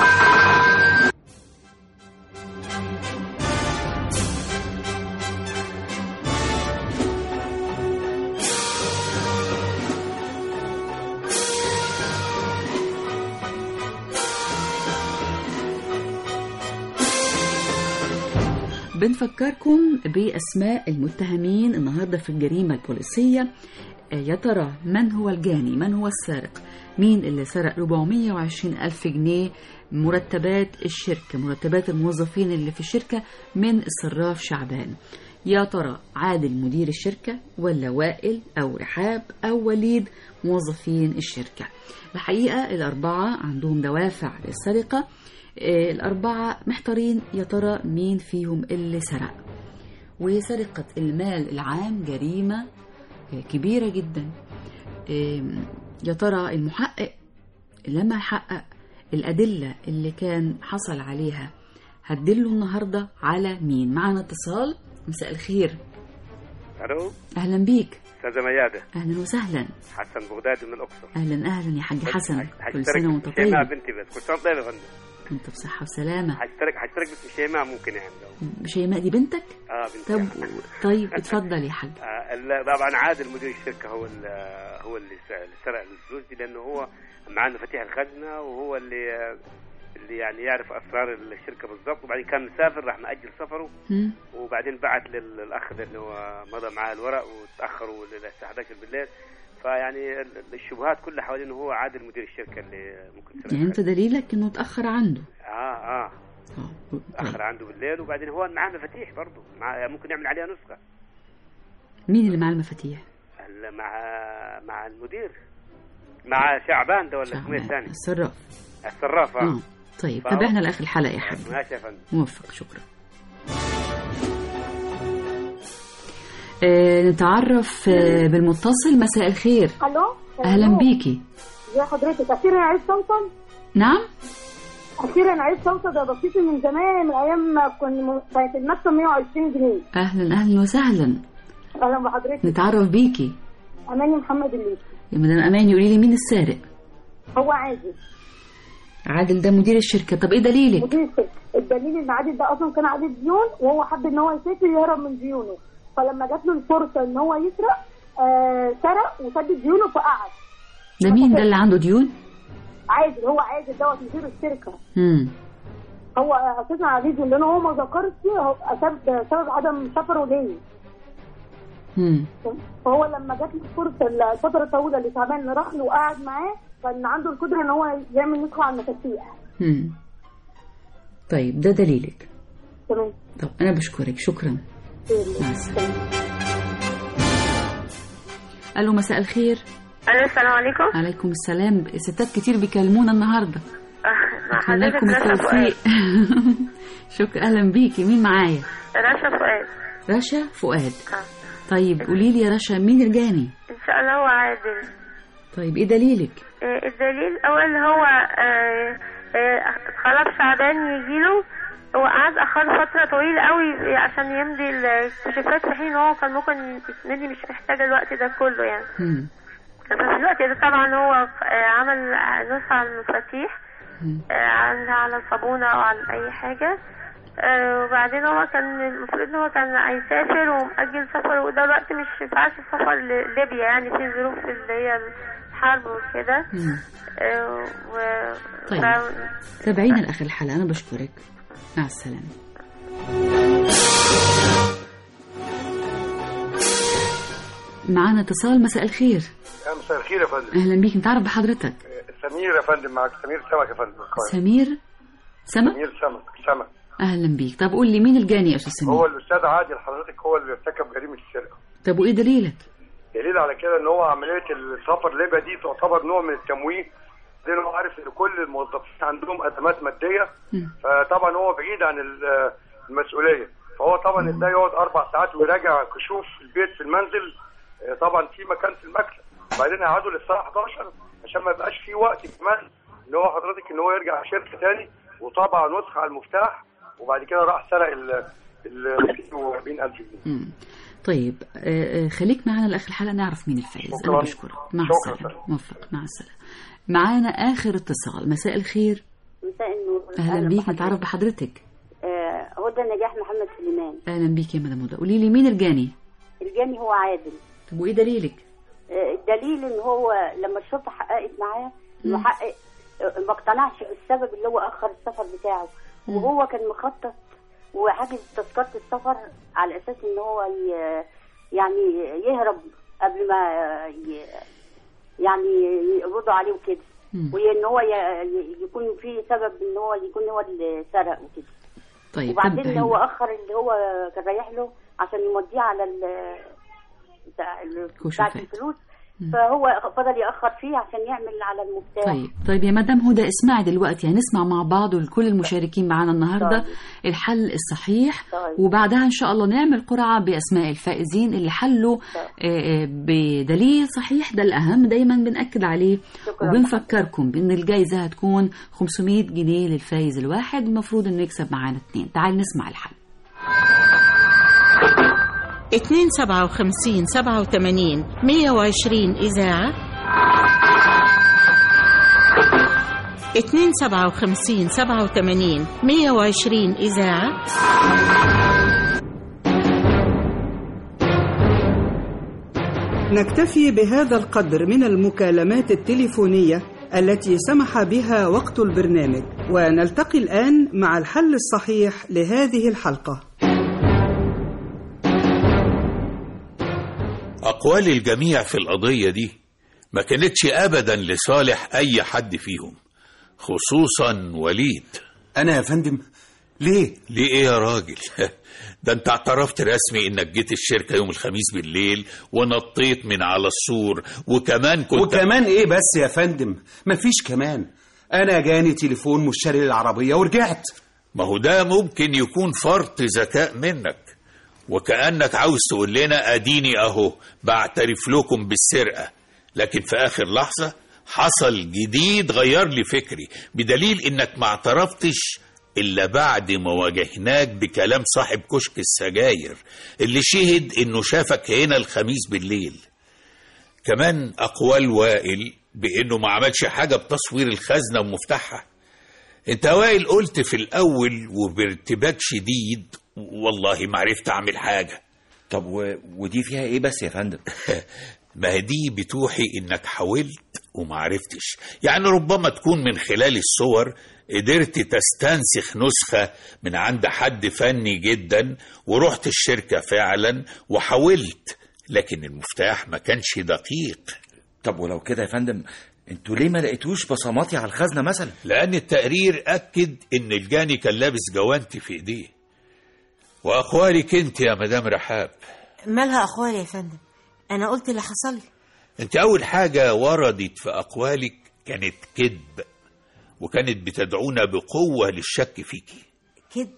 بنفكركم بأسماء المتهمين النهاردة في الجريمة البوليسية. يا ترى من هو الجاني؟ من هو السارق؟ مين اللي سرق أربعمية وعشرين ألف جنيه مرتبات الشركة، مرتبات الموظفين اللي في الشركة من الصراف شعبان؟ يا ترى عادل مدير الشركة ولا وائل أو رحاب أو وليد موظفين الشركة؟ الحقيقة الأربعة عندهم دوافع للسرقة. الأربعة محتارين يا ترى مين فيهم اللي سرق. وسرقة المال العام جريمة كبيرة جدا. يا ترى المحقق لما يحقق الأدلة اللي كان حصل عليها هتدله النهاردة على مين؟ معنا اتصال. مساء الخير. الو. أهلا بيك. أستاذة ميادة. أهلا وسهلا. حسن بغدادي من الأقصر. أهلا أهلا يا حاج حسن. كل سنة وأنت طيب. شيماء بنتي بس كل سنة طيبة يا فندم. انت بصحة وسلامة. هشترك هشترك باسم شيماء ممكن يعني لو. شيماء دي بنتك؟ اه بنتي. طب طيب اتفضل يا حاج. آه طبعا عادل مدير الشركة هو اللي هو اللي سرق الفلوس دي لأنه هو معاه مفاتيح الخزنة وهو اللي اللي يعني يعرف أسرار الشركة بالضبط. وبعدين كان مسافر راح مأجل سفره م. وبعدين بعت للأخ اللي هو مضى معاه الورق وتأخروا للساعة حداشر بالليل فيعني ال- الشبهات كلها حوالين انه هو عادل مدير الشركه اللي ممكن تسرق. يعني انت دليلك انه تاخر عنده. اه اه اخر عنده بالليل، وبعدين هو معاه مفاتيح برضه، مع ممكن يعمل عليها نسخه. مين اللي معاه المفاتيح؟ ال- مع مع المدير، مع شعبان ده ولا اسمه ايه الثاني؟ الصراف. الصراف اه. اه طيب تابعنا لاخر الحلقه يا حبيبي. ماشي يا فندم. موفق، شكرا. آه نتعرف آه بالمتصل. مساء الخير. الو. اهلا بيكي. يا حضرتك اخيرا عيد صوصا. نعم اخيرا عيد صوصا، ده بسيط من زمان، من ايام ما كنا كانت المكسب مية وعشرين جنيه. اهلا اهلا وسهلا. اهلا بحضرتك. نتعرف بيكي. اماني محمد الليثي. يا مدام اماني قولي لي مين السارق؟ هو عادل. عادل ده مدير الشركه. طب ايه دليلك؟ مدير الشركه. الدليل ان عادل ده اصلا كان عليه ديون، وهو حب ان هو يسافر يهرب من ديونه، فلما جات له الفرصه ان هو يسرق آه سرق وسدد ديونه فقعد. ده مين ده اللي عنده ديون؟ عادل. هو عادل دوت مدير الشركه. امم هو اساسا عليه ديون، لان هو ما ذكرش سبب سبب عدم سفره ليه. امم فهو لما جات له الفرصه الفتره الطويله اللي تعبان راح له وقعد معاه، كان عنده القدره ان هو يعمل نسخه على المفاتيح. امم طيب ده دليلك. تمام. طب انا بشكرك، شكرا. مع السلامه. الو مساء الخير. الو السلام عليكم. عليكم السلام. ستات كتير بيكلمونا النهارده. اتمنى لكم حضرتك رشا التوفيق. شكرا. اهلا بيكي. مين معايا؟ رشا فؤاد. رشا فؤاد. اه. طيب قولي لي يا رشا مين الجاني؟ ان شاء الله هو عادل. طيب ايه دليلك؟ آه، الدليل اول هو آه، آه، خلاص شعبان يجيله، هو قعد اخر فتره طويله قوي عشان يمضي الكشوفات، في حين هو كان ممكن يمضي مش محتاج الوقت ده كله يعني. مم. ففي الوقت ده طبعا هو آه، عمل نسخه على المفاتيح، آه، على على صابونه او على اي حاجه. آه، وبعدين هو كان المفروض ان هو كان هيسافر ومأجل سفر، وده الوقت مش ينفعش السفر لليبيا يعني، في ظروف اللي هي الحرب وكده. آه، و... طيب ف... تابعينا لاخر الحلقه. انا بشكرك. مع السلامه. معانا اتصال. مساء الخير. مساء الخير يا فندم. اهلا بيك. نتعرف بحضرتك؟ سمير يا فندم. معك سمير سمك يا فندم. سمير سمك. سمير سمك سمك. اهلا بيك. طب قول لي مين الجاني يا استاذ سمير؟ هو الاستاذ عادل حضرتك، هو اللي ارتكب جريمه السرقه. طب وايه دليلك؟ دليل على كده ان هو عمليه السفر ليبيا دي تعتبر نوع من التمويه، لان هو عارف ان كل الموظفين عندهم ازمات ماديه، فطبعا هو بعيد عن المسؤوليه، فهو طبعا ازاي يقعد اربع ساعات ويراجع كشوف في البيت في المنزل، طبعا في مكان في المكتب، وبعدين يقعدوا للساعه احداشر عشان ما يبقاش في وقت كمان ان هو حضرتك ان هو يرجع شركه ثاني وطبع نسخه على المفتاح، وبعد كده راح سرق ال ال مئتين وأربعين ألف جنيه. طيب آه خليك معنا لاخر الحلقه نعرف مين الفائز. انا بشكرك. مع السلامه. موفق. مع السلامه. معانا اخر اتصال. مساء الخير. مساء النور. اهلا بيك. نتعرف بحضرتك؟ آه هدى نجاح محمد سليمان. اهلا بيك يا مدام هدى. قولي لي مين الجاني؟ الجاني هو عادل. طب وايه دليلك؟ آه الدليل ان هو لما الشرطه حققت معاه المحقق ما اقتنعش بالسبب اللي هو اخر السفر بتاعه، وهو كان مخطط وحاجز تذكره السفر على اساس ان هو يعني يهرب قبل ما يعني يقبضوا عليه وكده، وان هو يكون في سبب ان هو يكون هو اللي سرق وكده. طيب وبعدين هو اخر اللي هو كان رايح له عشان يمضيه على بتاعت الفلوس، فهو فضل يأخر فيه عشان يعمل على المفتاح. طيب طيب يا مدام هدى اسمعي دلوقتي، هنسمع مع بعض ولكل المشاركين معنا النهارده طيب. الحل الصحيح طيب. وبعدها ان شاء الله نعمل قرعه باسماء الفائزين اللي حلوا طيب. بدليل صحيح، ده الاهم دايما بنأكد عليه. شكرا. وبنفكركم بان الجائزه هتكون خمسمائة جنيه للفائز الواحد، المفروض انه يكسب معانا اثنين. تعال نسمع الحل. اتنين سبعة وخمسين سبعة وثمانين مية وعشرين إذاعة، اتنين سبعة وخمسين سبعة وثمانين مية وعشرين إذاعة. نكتفي بهذا القدر من المكالمات التليفونية التي سمح بها وقت البرنامج، ونلتقي الآن مع الحل الصحيح لهذه الحلقة. أقوال الجميع في القضية دي ما كانتش أبدا لصالح أي حد فيهم، خصوصا وليد. أنا يا فندم؟ ليه؟ ليه إيه يا راجل؟ ده أنت اعترفت رسمي إنك جيت الشركة يوم الخميس بالليل ونطيت من على السور، وكمان كنت وكمان إيه بس يا فندم؟ مفيش كمان. أنا جاني تليفون مشتري للعربية ورجعت. ما هو ده ممكن يكون فرط ذكاء منك، وكأنك عاوز تقول لنا أديني أهو بعترف لكم بالسرقة، لكن في آخر لحظة حصل جديد غير لي فكري، بدليل إنك ما اعترفتش إلا بعد ما واجهناك بكلام صاحب كشك السجاير اللي شهد إنه شافك هنا الخميس بالليل. كمان أقوال وائل بإنه ما عملش حاجة بتصوير الخزنة ومفتاحها. انت وائل قلت في الأول وبارتباك شديد والله ما عرفت أعمل حاجة. طب و... ودي فيها إيه بس يا فندم؟ ما دي بتوحي إنك حاولت وما عرفتش، يعني ربما تكون من خلال الصور قدرت تستنسخ نسخة من عند حد فني جدا ورحت الشركة فعلا وحاولت، لكن المفتاح ما كانش دقيق. طب ولو كده يا فندم انتوا ليه ما لقيتوش بصماتي على الخزنة مثلا؟ لأن التقرير أكد إن الجاني كان لابس جوانتي في إيديه. وأقوالك أنت يا مدام رحاب؟ مالها أقوالي يا فندم؟ أنا قلت اللي حصل لي. أنت أول حاجة وردت في أقوالك كانت كذب، وكانت بتدعونا بقوة للشك فيكي. كذب؟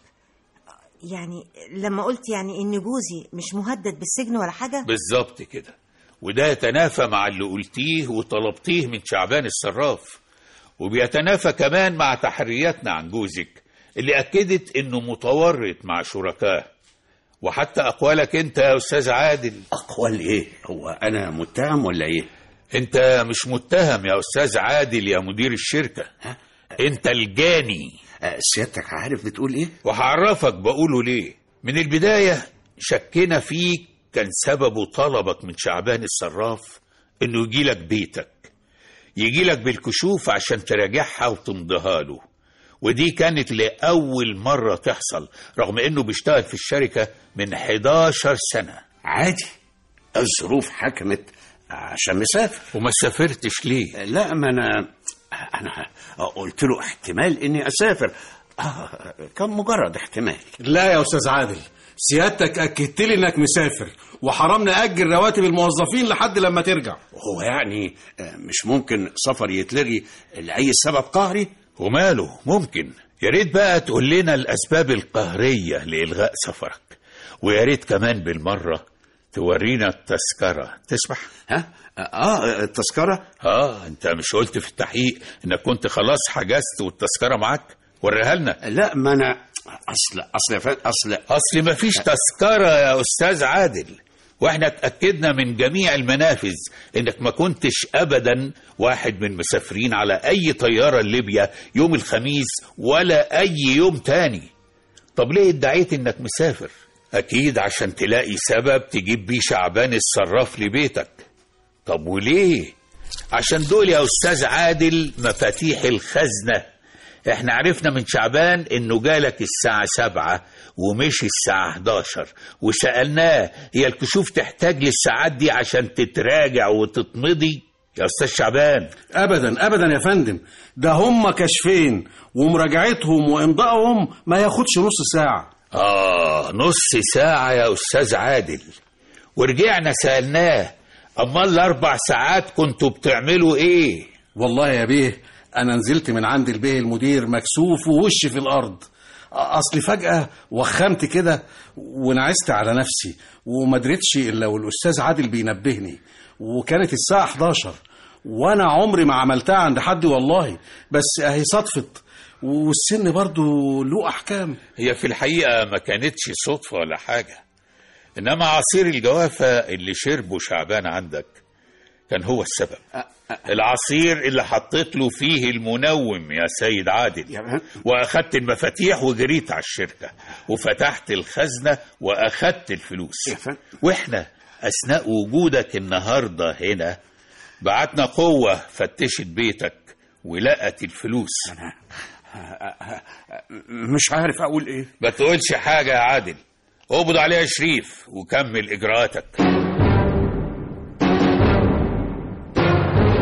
يعني لما قلت يعني إن جوزي مش مهدد بالسجن ولا حاجة؟ بالظبط كده، وده يتنافى مع اللي قلتيه وطلبتيه من شعبان الصراف، وبيتنافى كمان مع تحرياتنا عن جوزك اللي أكدت إنه متورط مع شركاه، وحتى أقوالك أنت يا أستاذ عادل. أقوال إيه؟ هو أنا متهم ولا إيه؟ أنت مش متهم يا أستاذ عادل يا مدير الشركة، ها؟ أنت الجاني. سيادتك عارف بتقول إيه؟ وهعرفك بقوله ليه. من البداية شكنا فيك كان سببه طلبك من شعبان الصراف إنه يجيلك بيتك، يجيلك بالكشوف عشان تراجعها وتمضيها له، ودي كانت لأول مرة تحصل رغم إنه بيشتغل في الشركة من حداشر سنة. عادي، الظروف حكمت عشان مسافر. وما سافرتش ليه؟ لا، ما أنا أنا قلت له احتمال إني أسافر، آه كان مجرد احتمال. لا يا أستاذ عادل، سيادتك أكدت لي إنك مسافر وحرام نأجل رواتب الموظفين لحد لما ترجع. هو يعني مش ممكن سفر يتلغي لأي سبب قهري؟ وماله ممكن. يا ريت بقى تقول لنا الأسباب القهرية لإلغاء سفرك، ويا ريت كمان بالمرة تورينا التذكرة. تسمح؟ ها؟ آه التذكرة؟ آه أنت مش قلت في التحقيق إنك كنت خلاص حجزت والتذكرة معاك؟ وريها لنا. لا، ما أنا أصل أصل أصل أصل ما فيش تذكرة يا أستاذ عادل، وإحنا اتأكدنا من جميع المنافذ إنك ما كنتش أبدا واحد من مسافرين على أي طيارة ليبيا يوم الخميس ولا أي يوم تاني. طب ليه ادعيت إنك مسافر؟ أكيد عشان تلاقي سبب تجيب بيه شعبان الصراف لبيتك. طب وليه؟ عشان دول يا أستاذ عادل مفاتيح الخزنة. احنا عرفنا من شعبان انه جالك الساعة سبعة ومشي الساعة حداشر، وسألناه هي الكشوف تحتاج للساعات دي عشان تتراجع وتتمضي يا أستاذ شعبان؟ أبدا أبدا يا فندم، ده هم كشفين ومراجعتهم وإمضائهم ما ياخدش نص ساعة. آه نص ساعة يا أستاذ عادل. ورجعنا سألناه أما الأربع ساعات كنتوا بتعملوا إيه؟ والله يا بيه أنا نزلت من عند البيه المدير مكسوف ووشي في الأرض، أصلي فجأة وخمت كده ونعست على نفسي وما دريتش إلا والأستاذ عادل بينبهني، وكانت الساعة حداشر وأنا عمري ما عملتها عند حد والله، بس أهي صدفت والسن برضو له أحكام. هي في الحقيقة ما كانتش صدفة ولا حاجة، إنما عصير الجوافة اللي شربه شعبان عندك كان هو السبب. العصير اللي حطيت له فيه المنوم يا سيد عادل، وأخدت المفاتيح وجريت على الشركة وفتحت الخزنة وأخدت الفلوس، وإحنا أثناء وجودك النهاردة هنا بعتنا قوة فتشت بيتك ولقت الفلوس. مش عارف أقول إيه. ما تقولش حاجة يا عادل، اقبض عليها شريف وكمل إجراءاتك.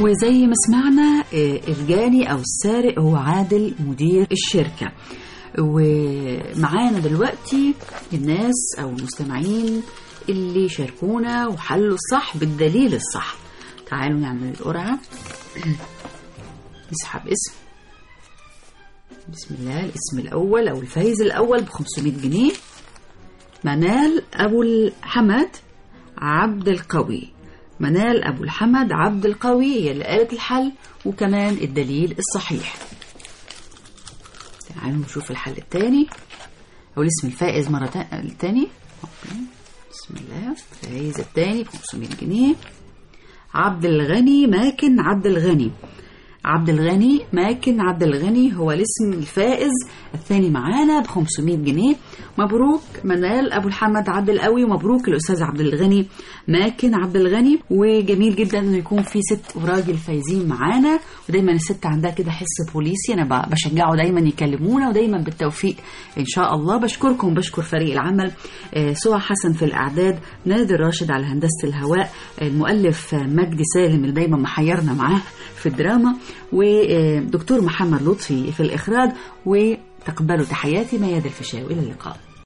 وزي ما سمعنا الجاني أو السارق هو عادل مدير الشركة. ومعانا دلوقتي الناس أو المستمعين اللي شاركونا وحلوا الصح بالدليل الصح. تعالوا نعمل القرعة. نسحب اسم. بسم الله. الاسم الأول أو الفايز الأول بخمسمائة جنيه منال أبو الحمد عبد القوي. منال أبو الحمد عبد القوي هي اللي قالت الحل وكمان الدليل الصحيح. تعالوا نشوف الحل الثاني أو الاسم الفائز مرة تاني. بسم الله. الفائز الثاني بخمسمائة جنيه عبد الغني ماكن عبد الغني. عبد الغني ماكن عبد الغني هو الاسم الفائز الثاني معانا ب خمسمائة جنيه. مبروك منال ابو الحمد عبد القوي ومبروك الاستاذ عبد الغني ماكن عبد الغني. وجميل جدا انه يكون في ست وراجل فايزين معانا، ودايما الست عندها كده حس بوليسي، انا بشجعه دايما يكلمونا ودايما بالتوفيق ان شاء الله. بشكركم، بشكر فريق العمل، سوى حسن في الاعداد، نادر راشد على هندسه الهواء، المؤلف مجدي سالم اللي دايما محيرنا معاه في الدراما، ودكتور محمد لطفي في الإخراج. وتقبلوا تحياتي مياد الفيشاوي. إلى اللقاء.